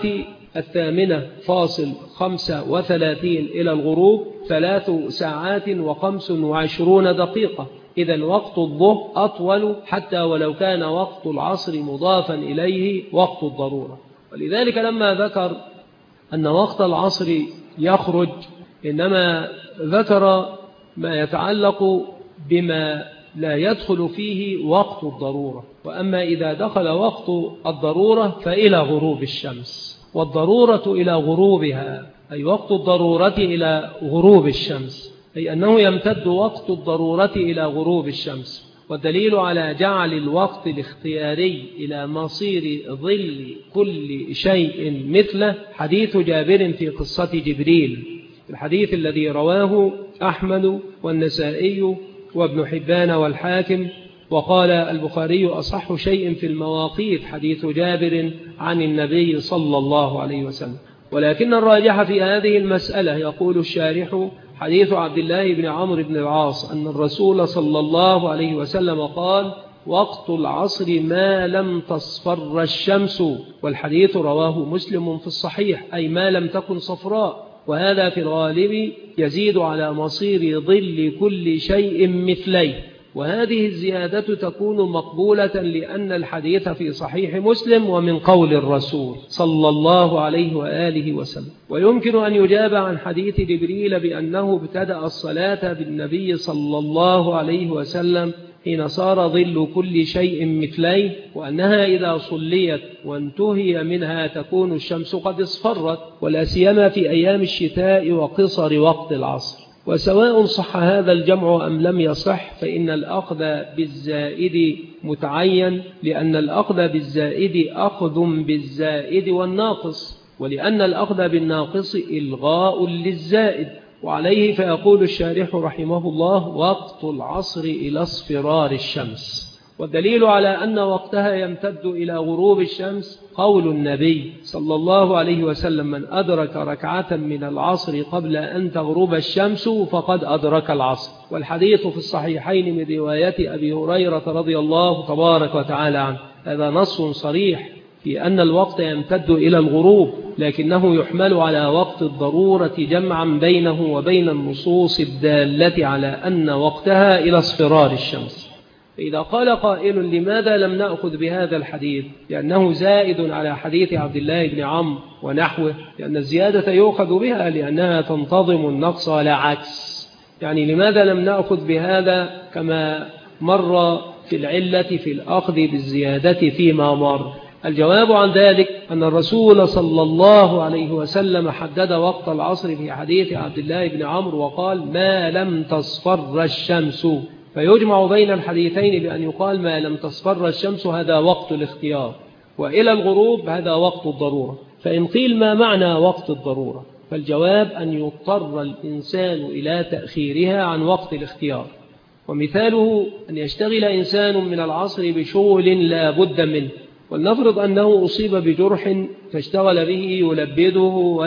8:35 إلى الغروب 3 ساعات و25 دقيقة. إذن وقت الظهر أطول حتى ولو كان وقت العصر مضافا إليه وقت الضرورة. ولذلك لما ذكر أن وقت العصر يخرج إنما ذكر ما يتعلق بما لا يدخل فيه وقت الضرورة. وأما إذا دخل وقت الضرورة فإلى غروب الشمس، والضرورة إلى غروبها، أي وقت الضرورة إلى غروب الشمس، أي أنه يمتد وقت الضرورة إلى غروب الشمس. والدليل على جعل الوقت الاختياري إلى مصير ظل كل شيء مثله حديث جابر في قصة جبريل، الحديث الذي رواه أحمد والنسائي وابن حبان والحاكم. وقال البخاري أصح شيء في المواقيت حديث جابر عن النبي صلى الله عليه وسلم. ولكن الراجح في هذه المسألة يقول الشارح حديث عبد الله بن عمرو بن العاص أن الرسول صلى الله عليه وسلم قال وقت العصر ما لم تصفر الشمس، والحديث رواه مسلم في الصحيح، أي ما لم تكن صفراء، وهذا في الغالب يزيد على مصير ظل كل شيء مثليه. وهذه الزيادة تكون مقبولة لأن الحديث في صحيح مسلم ومن قول الرسول صلى الله عليه وآله وسلم. ويمكن أن يجاب عن حديث جبريل بأنه ابتدأ الصلاة بالنبي صلى الله عليه وسلم حين صار ظل كل شيء مثليه، وأنها إذا صليت وانتهي منها تكون الشمس قد اصفرت، ولا سيما في أيام الشتاء وقصر وقت العصر. وسواء صح هذا الجمع أم لم يصح فإن الأخذ بالزائد متعين، لأن الأخذ بالزائد أخذ بالزائد والناقص، ولأن الأخذ بالناقص إلغاء للزائد. وعليه فيقول الشارح رحمه الله: وقت العصر إلى اصفرار الشمس. والدليل على أن وقتها يمتد إلى غروب الشمس قول النبي صلى الله عليه وسلم: من أدرك ركعة من العصر قبل أن تغرب الشمس فقد أدرك العصر. والحديث في الصحيحين من رواية أبي هريرة رضي الله تبارك وتعالى عنه. هذا نص صريح في أن الوقت يمتد إلى الغروب، لكنه يحمل على وقت الضرورة جمعا بينه وبين النصوص الدالة على أن وقتها إلى اصفرار الشمس. فإذا قال قائل: لماذا لم نأخذ بهذا الحديث؟ لأنه زائد على حديث عبد الله بن عمرو ونحوه، لأن الزيادة يؤخذ بها لأنها تنتظم النقص ولا عكس. يعني لماذا لم نأخذ بهذا كما مر في العلة في الأخذ بالزيادة فيما مر؟ الجواب عن ذلك أن الرسول صلى الله عليه وسلم حدد وقت العصر في حديث عبد الله بن عمرو وقال: ما لم تصفر الشمس. فيجمع بين الحديثين بأن يقال ما لم تصفر الشمس هذا وقت الاختيار، وإلى الغروب هذا وقت الضرورة. فإن قيل ما معنى وقت الضرورة؟ فالجواب أن يضطر الإنسان إلى تأخيرها عن وقت الاختيار. ومثاله أن يشتغل إنسان من العصر بشغل لا بد منه، ولنفرض أنه أصيب بجرح فاشتغل به يلبده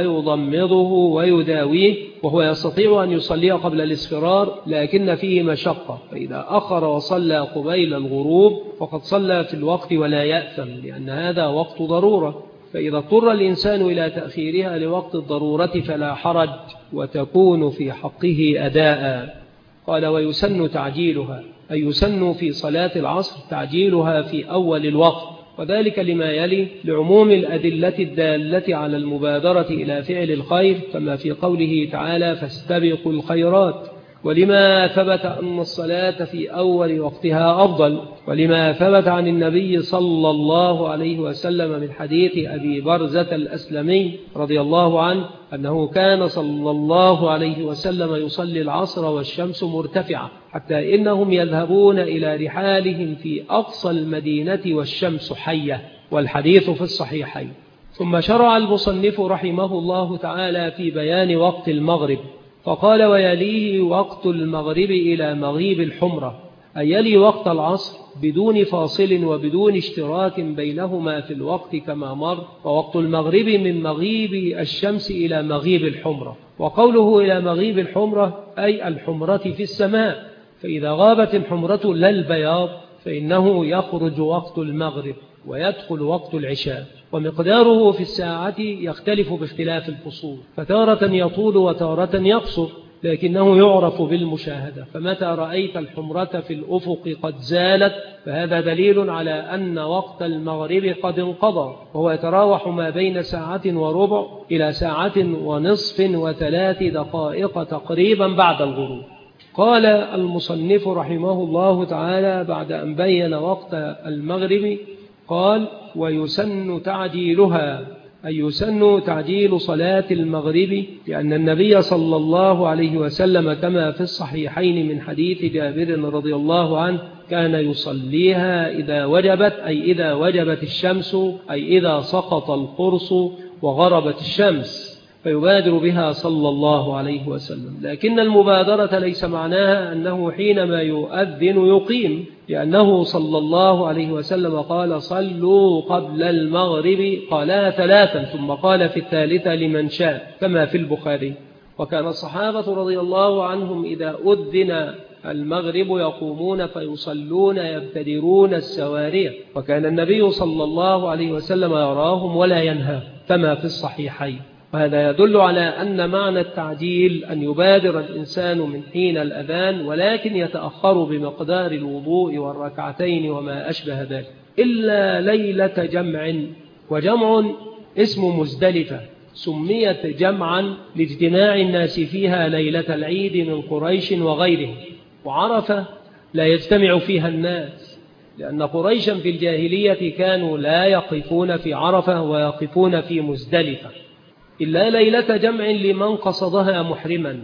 ويضمضه ويداويه، وهو يستطيع أن يصلي قبل الاصفرار لكن فيه مشقة، فإذا أخر وصلى قبيل الغروب فقد صلى في الوقت ولا يأثم، لأن هذا وقت ضرورة. فإذا اضطر الإنسان إلى تأخيرها لوقت الضرورة فلا حرج، وتكون في حقه أداء. قال: ويسن تعجيلها، أي يسن في صلاة العصر تعجيلها في أول الوقت، وذلك لما يلي: لعموم الأدلة الدالة على المبادرة إلى فعل الخير، كما في قوله تعالى: فاستبقوا الخيرات، ولما ثبت أن الصلاة في أول وقتها أفضل، ولما ثبت عن النبي صلى الله عليه وسلم من حديث أبي برزة الأسلمي رضي الله عنه أنه كان صلى الله عليه وسلم يصلي العصر والشمس مرتفعة، حتى إنهم يذهبون إلى رحالهم في أقصى المدينة والشمس حية، والحديث في الصحيحين. ثم شرع المصنف رحمه الله تعالى في بيان وقت المغرب، فقال: ويليه وقت المغرب إلى مغيب الحمرة، أي يلي وقت العصر بدون فاصل وبدون اشتراك بينهما في الوقت كما مر. ووقت المغرب من مغيب الشمس إلى مغيب الحمرة، وقوله إلى مغيب الحمرة أي الحمرة في السماء، فإذا غابت الحمرة لا البياض فإنه يخرج وقت المغرب ويدخل وقت العشاء. ومقداره في الساعة يختلف باختلاف الفصول، فتارة يطول وتارة يقصر، لكنه يعرف بالمشاهدة. فمتى رأيت الحمرة في الأفق قد زالت فهذا دليل على أن وقت المغرب قد انقضى، وهو يتراوح ما بين ساعة وربع إلى ساعة ونصف و3 دقائق تقريبا بعد الغروب. قال المصنف رحمه الله تعالى بعد أن بين وقت المغرب قال: ويسن تعجيلها، أي يسن تعجيل صلاة المغرب، لأن النبي صلى الله عليه وسلم كما في الصحيحين من حديث جابر رضي الله عنه كان يصليها إذا وجبت، أي إذا وجبت الشمس، أي إذا سقط القرص وغربت الشمس، فيبادر بها صلى الله عليه وسلم. لكن المبادرة ليس معناها أنه حينما يؤذن يقيم، لأنه صلى الله عليه وسلم قال: صلوا قبل المغرب، قالها 3 ثم قال في الثالثة لمن شاء، كما في البخاري. وكان الصحابة رضي الله عنهم إذا أذن المغرب يقومون فيصلون يبتدرون السوارية، وكان النبي صلى الله عليه وسلم يراهم ولا ينهى، كما في الصحيحين. وهذا يدل على أن معنى التعجيل أن يبادر الإنسان من حين الأذان، ولكن يتأخر بمقدار الوضوء والركعتين وما أشبه ذلك، إلا ليلة جمع. وجمع اسم مزدلفة سميت جمعا لاجتماع الناس فيها ليلة العيد من قريش وغيرهم، وعرفة لا يجتمع فيها الناس، لأن قريشا في الجاهلية كانوا لا يقفون في عرفة ويقفون في مزدلفة، إلا ليلة جمع لمن قصدها محرما.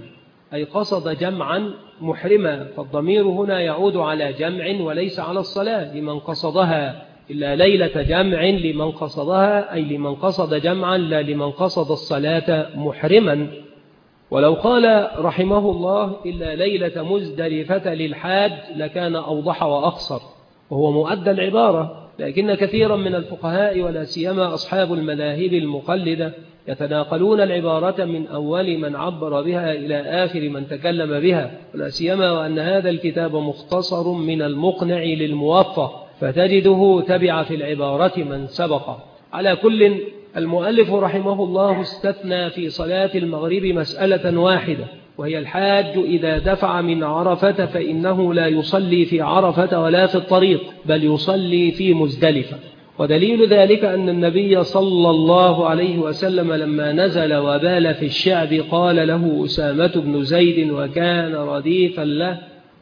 أي قصد جمعا محرما، فالضمير هنا يعود على جمع وليس على الصلاة لمن قصدها، إلا ليلة جمع لمن قصدها، أي لمن قصد جمعا لا لمن قصد الصلاة محرما. ولو قال رحمه الله إلا ليلة مزدلفة للحاج لكان أوضح وأقصر، وهو مؤدى العبارة، لكن كثيرا من الفقهاء ولا سيما أصحاب المذاهب المقلدة يتناقلون العبارة من أول من عبر بها إلى آخر من تكلم بها، ولا سيما وأن هذا الكتاب مختصر من المقنع للموفق، فتجده تبع في العبارة من سبق. على كل، المؤلف رحمه الله استثنى في صلاة المغرب مسألة واحدة، وهي الحاج إذا دفع من عرفة فإنه لا يصلي في عرفة ولا في الطريق، بل يصلي في مزدلفة. ودليل ذلك أن النبي صلى الله عليه وسلم لما نزل وبال في الشعب قال له أسامة بن زيد وكان رديفا له: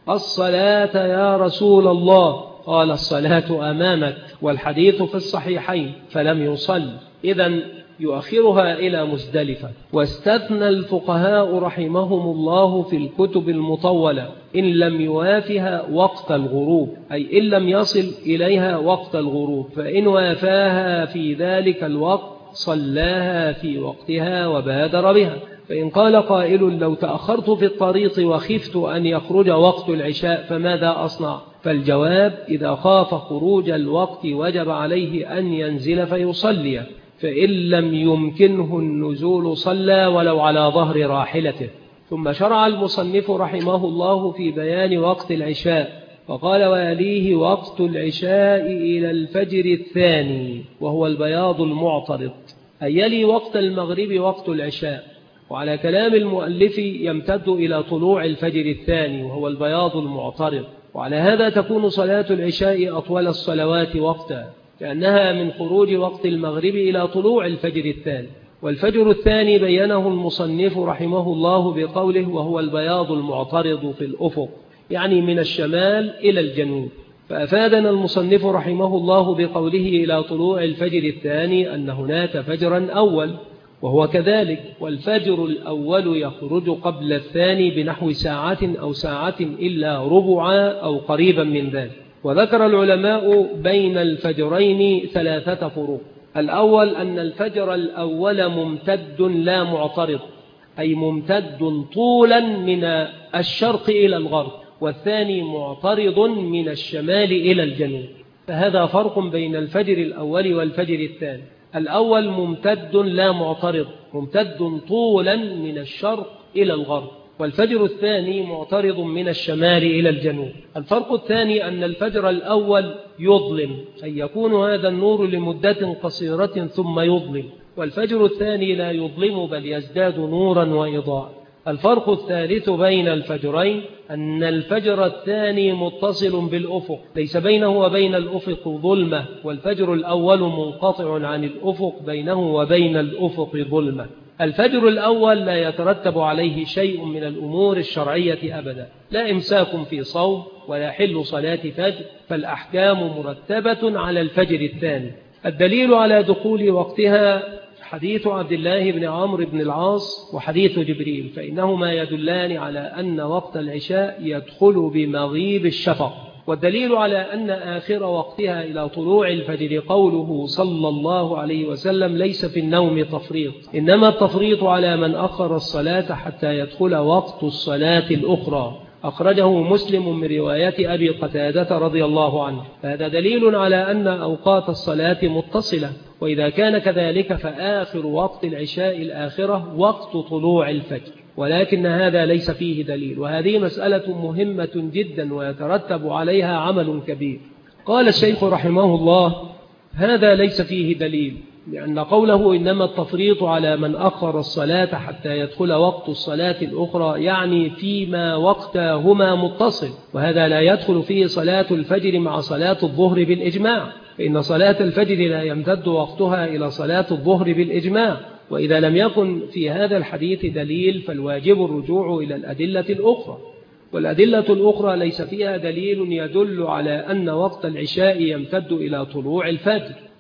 الصلاة يا رسول الله؟ قال: الصلاة أمامك. والحديث في الصحيحين، فلم يصل، إذن يؤخرها إلى مزدلفة. واستثنى الفقهاء رحمهم الله في الكتب المطولة إن لم يوافها وقت الغروب، أي إن لم يصل إليها وقت الغروب، فإن وافاها في ذلك الوقت صلاها في وقتها وبادر بها. فإن قال قائل: لو تأخرت في الطريق وخفت أن يخرج وقت العشاء فماذا أصنع؟ فالجواب: إذا خاف خروج الوقت وجب عليه أن ينزل فيصلي، فإن لم يمكنه النزول صلى ولو على ظهر راحلته. ثم شرع المصنف رحمه الله في بيان وقت العشاء، فقال: ويليه وقت العشاء إلى الفجر الثاني وهو البياض المعترض، أي يلي وقت المغرب وقت العشاء. وعلى كلام المؤلف يمتد إلى طلوع الفجر الثاني وهو البياض المعترض. وعلى هذا تكون صلاة العشاء أطول الصلوات وقتا، لأنها من خروج وقت المغرب إلى طلوع الفجر الثاني. والفجر الثاني بينه المصنف رحمه الله بقوله: وهو البياض المعترض في الأفق، يعني من الشمال إلى الجنوب. فأفادنا المصنف رحمه الله بقوله إلى طلوع الفجر الثاني أن هناك فجرا أول، وهو كذلك، والفجر الأول يخرج قبل الثاني بنحو ساعة أو ساعة إلا ربعا أو قريبا من ذلك. وذكر العلماء بين الفجرين 3 فروق. الأول أن الفجر الأول ممتد لا معترض، أي ممتد طولا من الشرق إلى الغرب، والثاني معترض من الشمال إلى الجنوب. فهذا فرق بين الفجر الأول والفجر الثاني. الأول ممتد لا معترض، ممتد طولا من الشرق إلى الغرب، والفجر الثاني معترض من الشمال إلى الجنوب. الفرق الثاني أن الفجر الأول يظلم، أي يكون هذا النور لمدة قصيرة ثم يظلم، والفجر الثاني لا يظلم بل يزداد نورا وإضاءة. الفرق الثالث بين الفجرين أن الفجر الثاني متصل بالأفق، ليس بينه وبين الأفق ظلمة، والفجر الأول منقطع عن الأفق، بينه وبين الأفق ظلمة. الفجر الأول لا يترتب عليه شيء من الأمور الشرعية أبدا، لا إمساك في صوم ولا حل صلاة فجر، فالأحكام مرتبة على الفجر الثاني. الدليل على دخول وقتها حديث عبد الله بن عمرو بن العاص وحديث جبريل، فإنهما يدلان على أن وقت العشاء يدخل بمغيب الشفق. والدليل على أن آخر وقتها إلى طلوع الفجر قوله صلى الله عليه وسلم: ليس في النوم تفريط، إنما التفريط على من أخر الصلاة حتى يدخل وقت الصلاة الأخرى. أخرجه مسلم من رواية أبي قتادة رضي الله عنه. هذا دليل على أن أوقات الصلاة متصلة، وإذا كان كذلك فآخر وقت العشاء الآخرة وقت طلوع الفجر، ولكن هذا ليس فيه دليل، وهذه مسألة مهمة جدا ويترتب عليها عمل كبير. قال الشيخ رحمه الله: هذا ليس فيه دليل، لأن قوله إنما التفريط على من أخر الصلاة حتى يدخل وقت الصلاة الأخرى يعني فيما وقتهما متصل، وهذا لا يدخل فيه صلاة الفجر مع صلاة الظهر بالإجماع، فإن صلاة الفجر لا يمتد وقتها إلى صلاة الظهر بالإجماع. وإذا لم يكن في هذا الحديث دليل فالواجب الرجوع إلى الأدلة الأخرى، والأدلة الأخرى ليس فيها دليل يدل على أن وقت العشاء يمتد إلى طلوع الفجر.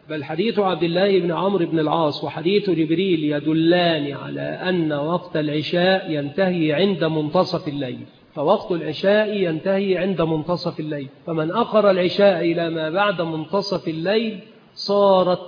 بل حديث عبد الله بن عمرو بن العاص وحديث جبريل يدلان على أن وقت العشاء ينتهي عند منتصف الليل، فوقت العشاء ينتهي عند منتصف الليل، فمن أخر العشاء إلى ما بعد منتصف الليل صارت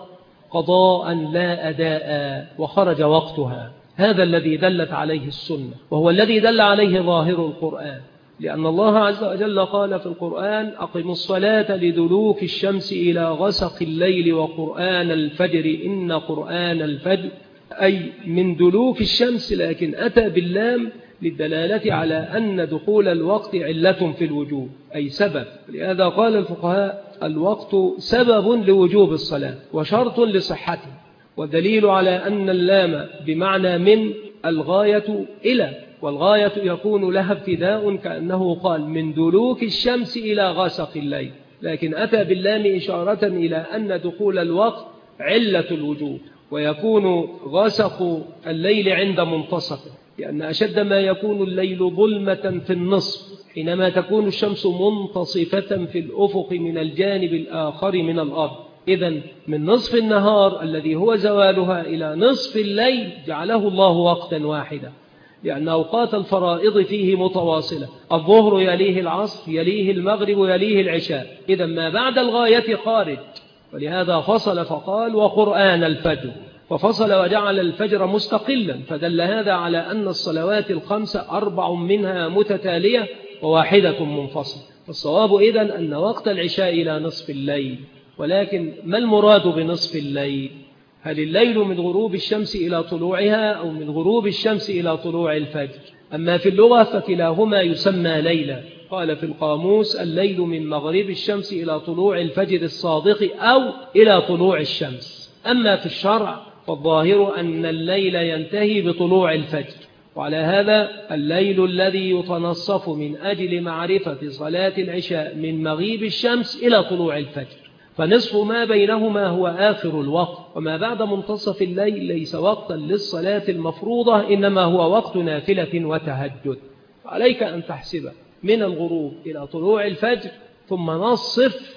قضاء لا أداء وخرج وقتها. هذا الذي دلت عليه السنة، وهو الذي دل عليه ظاهر القرآن، لأن الله عز وجل قال في القرآن: أقم الصلاة لدلوك الشمس إلى غسق الليل وقرآن الفجر إن قرآن الفجر، أي من دلوك الشمس، لكن أتى باللام للدلالة على أن دخول الوقت علة في الوجوب، أي سبب. لهذا قال الفقهاء: الوقت سبب لوجوب الصلاة وشرط لصحته، والدليل على أن اللام بمعنى من الغاية إلى، والغاية يكون لها ابتداء، كأنه قال: من دلوك الشمس إلى غسق الليل، لكن أتى باللام إشارة إلى أن دخول الوقت علة الوجوب، ويكون غسق الليل عند منتصفه، لأن أشد ما يكون الليل ظلمة في النصف حينما تكون الشمس منتصفة في الأفق من الجانب الآخر من الأرض. إذن من نصف النهار الذي هو زوالها إلى نصف الليل جعله الله وقتا واحدا، لأن أوقات الفرائض فيه متواصلة، الظهر يليه العصر يليه المغرب يليه العشاء، إذا ما بعد الغاية خارج، ولهذا فصل فقال: وقرآن الفجر، ففصل وجعل الفجر مستقلا، فدل هذا على أن الصلوات الخمس 4 منها متتالية وواحدة منفصل. فالصواب إذن أن وقت العشاء إلى نصف الليل، ولكن ما المراد بنصف الليل؟ هل الليل من غروب الشمس إلى طلوعها أو من غروب الشمس إلى طلوع الفجر؟ أما في اللغة فكلاهما يسمى ليلا. قال في القاموس: الليل من مغرب الشمس إلى طلوع الفجر الصادق أو إلى طلوع الشمس. أما في الشرع فالظاهر أن الليل ينتهي بطلوع الفجر، وعلى هذا الليل الذي يتنصف من أجل معرفة صلاة العشاء من مغيب الشمس إلى طلوع الفجر، فنصف ما بينهما هو آخر الوقت، وما بعد منتصف الليل ليس وقتا للصلاة المفروضة، إنما هو وقت نافلة وتهجد. عليك أن تحسب من الغروب إلى طلوع الفجر ثم نصف،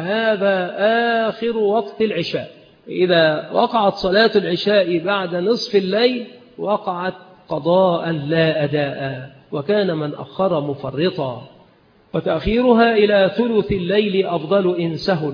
فهذا آخر وقت العشاء. إذا وقعت صلاة العشاء بعد نصف الليل وقعت قضاء لا أداء، وكان من أخر مفرطا. وتأخيرها إلى ثلث الليل أفضل إن سهل،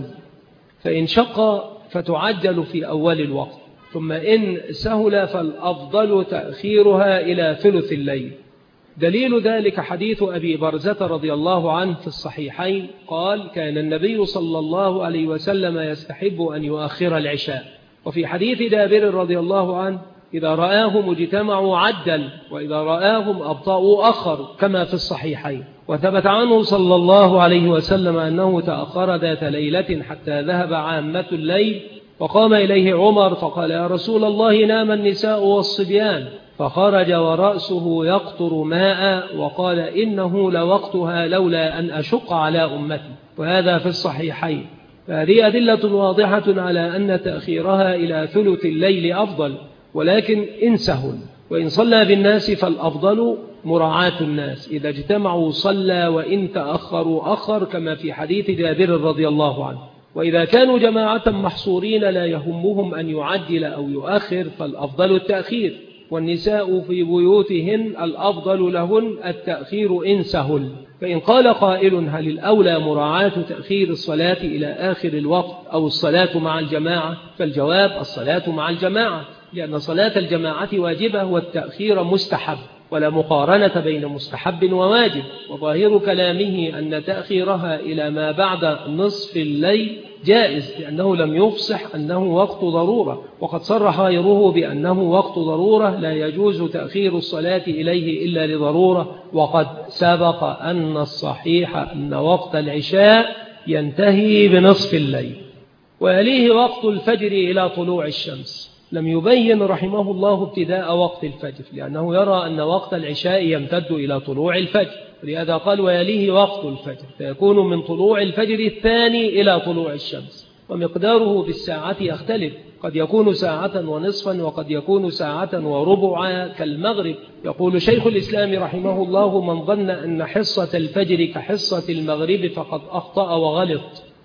فإن شق فتعجل في أول الوقت، ثم إن سهل فالأفضل تأخيرها إلى ثلث الليل. دليل ذلك حديث أبي برزة رضي الله عنه في الصحيحين قال: كان النبي صلى الله عليه وسلم يستحب أن يؤخر العشاء. وفي حديث جابر رضي الله عنه: إذا رآهم اجتمعوا عدل، وإذا رآهم أبطأوا أخر، كما في الصحيحين. وثبت عنه صلى الله عليه وسلم أنه تأخر ذات ليلة حتى ذهب عامة الليل، وقام إليه عمر فقال: يا رسول الله، نام النساء والصبيان، فخرج ورأسه يقطر ماء وقال: إنه لوقتها لولا أن أشق على أمتي. وهذا في الصحيحين. فهذه أدلة واضحة على أن تأخيرها إلى ثلث الليل أفضل، ولكن إن سهل. وإن صلى بالناس فالأفضل مراعاة الناس، إذا اجتمعوا صلى، وإن تأخروا أخر، كما في حديث جابر رضي الله عنه. وإذا كانوا جماعة محصورين لا يهمهم أن يعجل أو يؤخر فالأفضل التأخير، والنساء في بيوتهن الأفضل لهن التأخير إن سهل. فإن قال قائل: هل الأولى مراعاة تأخير الصلاة إلى آخر الوقت أو الصلاة مع الجماعة؟ فالجواب: الصلاة مع الجماعة، لأن صلاة الجماعة واجبة والتأخير مستحب، ولا مقارنة بين مستحب وواجب. وظاهر كلامه أن تأخيرها إلى ما بعد نصف الليل جائز، لأنه لم يفصح أنه وقت ضرورة، وقد صرح غيره بأنه وقت ضرورة لا يجوز تأخير الصلاة إليه إلا لضرورة. وقد سبق أن الصحيح أن وقت العشاء ينتهي بنصف الليل، ويليه وقت الفجر إلى طلوع الشمس. لم يبين رحمه الله ابتداء وقت الفجر، لأنه يرى أن وقت العشاء يمتد إلى طلوع الفجر، ولهذا قال: ويليه وقت الفجر، فيكون من طلوع الفجر الثاني إلى طلوع الشمس. ومقداره بالساعة يختلف، قد يكون ساعة ونصفا، وقد يكون ساعة وربع كالمغرب. يقول شيخ الإسلام رحمه الله: من ظن أن حصة الفجر كحصة المغرب فقد أخطأ وغلط،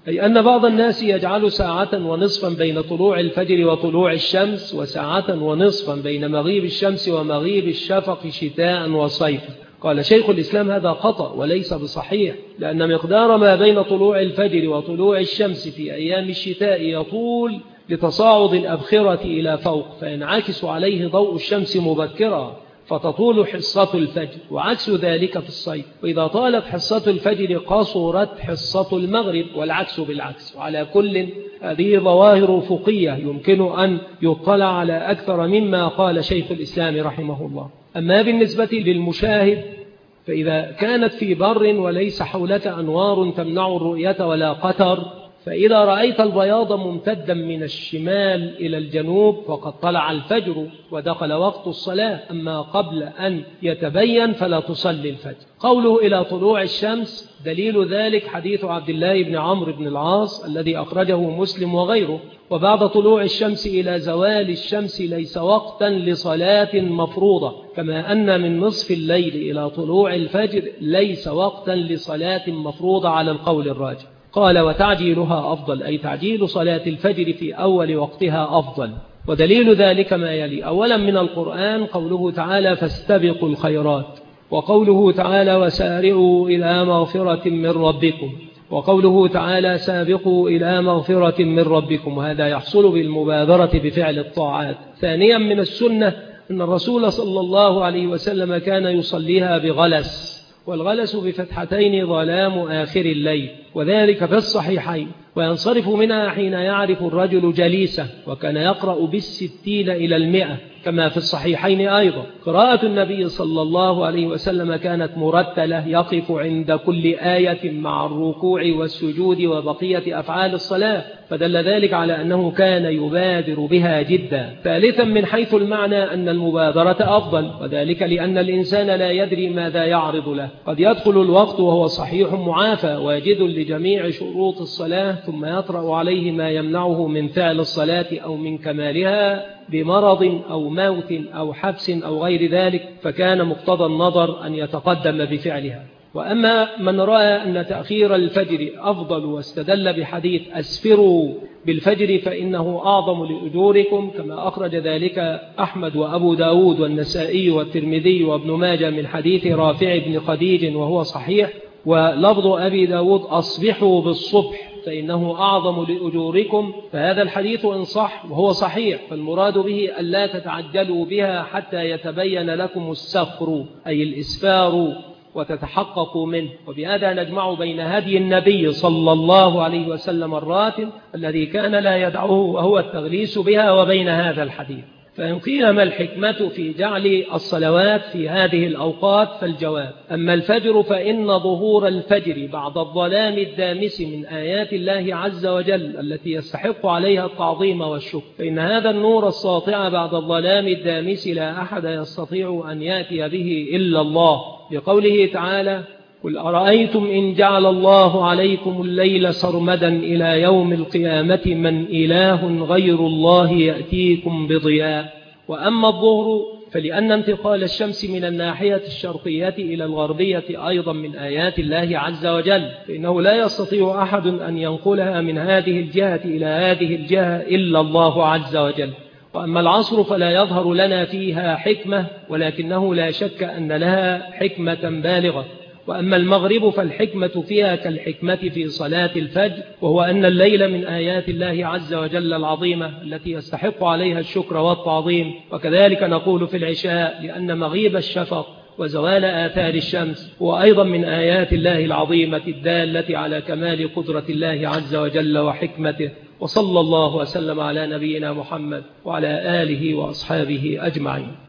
أي أن بعض الناس يجعل ساعة ونصفا بين طلوع الفجر وطلوع الشمس، وساعة ونصفا بين مغيب الشمس ومغيب الشفق شتاء وصيفا. قال شيخ الإسلام هذا خطأ وليس بصحيح، لأن مقدار ما بين طلوع الفجر وطلوع الشمس في أيام الشتاء يطول لتصاعد الأبخرة إلى فوق، فينعكس عليه ضوء الشمس مبكرا فتطول حصة الفجر، وعكس ذلك في الصيف. وإذا طالت حصة الفجر قصرت حصة المغرب، والعكس بالعكس. وعلى كل هذه ظواهر أفقية يمكن أن يطلع على أكثر مما قال شيخ الإسلام رحمه الله. أما بالنسبة للمشاهد فإذا كانت في بر وليس حولك أنوار تمنع الرؤية ولا قطر، فإذا رأيت البياض ممتدا من الشمال إلى الجنوب فقد طلع الفجر ودخل وقت الصلاة، أما قبل أن يتبين فلا تصلي الفجر. قوله إلى طلوع الشمس دليل ذلك حديث عبد الله بن عمرو بن العاص الذي أخرجه مسلم وغيره: وبعد طلوع الشمس إلى زوال الشمس ليس وقتا لصلاة مفروضة، كما أن من نصف الليل إلى طلوع الفجر ليس وقتا لصلاة مفروضة على القول الراجح. قال: وتعجيلها أفضل، أي تعجيل صلاة الفجر في أول وقتها أفضل. ودليل ذلك ما يلي: أولا من القرآن قوله تعالى: فاستبقوا الخيرات، وقوله تعالى: وسارعوا إلى مغفرة من ربكم، وقوله تعالى: سابقوا إلى مغفرة من ربكم، وهذا يحصل بالمبادرة بفعل الطاعات. ثانيا من السنة أن الرسول صلى الله عليه وسلم كان يصليها بغلس، والغلس بفتحتين ظلام آخر الليل، وذلك في الصحيحين، وينصرف منها حين يعرف الرجل جليسه، وكان يقرأ بالستين إلى 100 كما في الصحيحين أيضا. قراءة النبي صلى الله عليه وسلم كانت مرتلة، يقف عند كل آية مع الركوع والسجود وبقية أفعال الصلاة، فدل ذلك على أنه كان يبادر بها جدا. ثالثا من حيث المعنى أن المبادرة أفضل، وذلك لأن الإنسان لا يدري ماذا يعرض له، قد يدخل الوقت وهو صحيح معافى واجد لجميع شروط الصلاة، ثم يطرأ عليه ما يمنعه من فعل الصلاة أو من كمالها بمرض أو موت أو حبس أو غير ذلك، فكان مقتضى النظر أن يتقدم بفعلها. وأما من رأى أن تأخير الفجر أفضل واستدل بحديث أسفروا بالفجر فإنه أعظم لأجوركم، كما أخرج ذلك أحمد وأبو داود والنسائي والترمذي وابن ماجه من حديث رافع بن خديج وهو صحيح، ولفظ أبي داود أصبحوا بالصبح فإنه أعظم لأجوركم، فهذا الحديث إن صح وهو صحيح فالمراد به ألا تتعجلوا بها حتى يتبين لكم السفر أي الإسفار وتتحققوا منه. وبهذا نجمع بين هدي النبي صلى الله عليه وسلم الراتب الذي كان لا يدعه وهو التغليس بها وبين هذا الحديث. فإن قيل ما الحكمة في جعل الصلوات في هذه الأوقات فالجواب: أما الفجر فإن ظهور الفجر بعد الظلام الدامس من آيات الله عز وجل التي يستحق عليها التعظيم والشكر، فإن هذا النور الساطع بعد الظلام الدامس لا أحد يستطيع أن يأتي به إلا الله، بقوله تعالى: قل أرأيتم إن جعل الله عليكم الليل سرمدا إلى يوم القيامة من إله غير الله يأتيكم بضياء. وأما الظهر فلأن انتقال الشمس من الناحية الشرقية إلى الغربية أيضا من آيات الله عز وجل، فإنه لا يستطيع أحد أن ينقلها من هذه الجهة إلى هذه الجهة إلا الله عز وجل. وأما العصر فلا يظهر لنا فيها حكمة، ولكنه لا شك أن لها حكمة بالغة. وأما المغرب فالحكمة فيها كالحكمة في صلاة الفجر، وهو أن الليل من آيات الله عز وجل العظيمة التي يستحق عليها الشكر والتعظيم. وكذلك نقول في العشاء، لأن مغيب الشفق وزوال آثار الشمس هو أيضا من آيات الله العظيمة الدالة على كمال قدرة الله عز وجل وحكمته. وصلى الله وسلم على نبينا محمد وعلى آله وأصحابه أجمعين.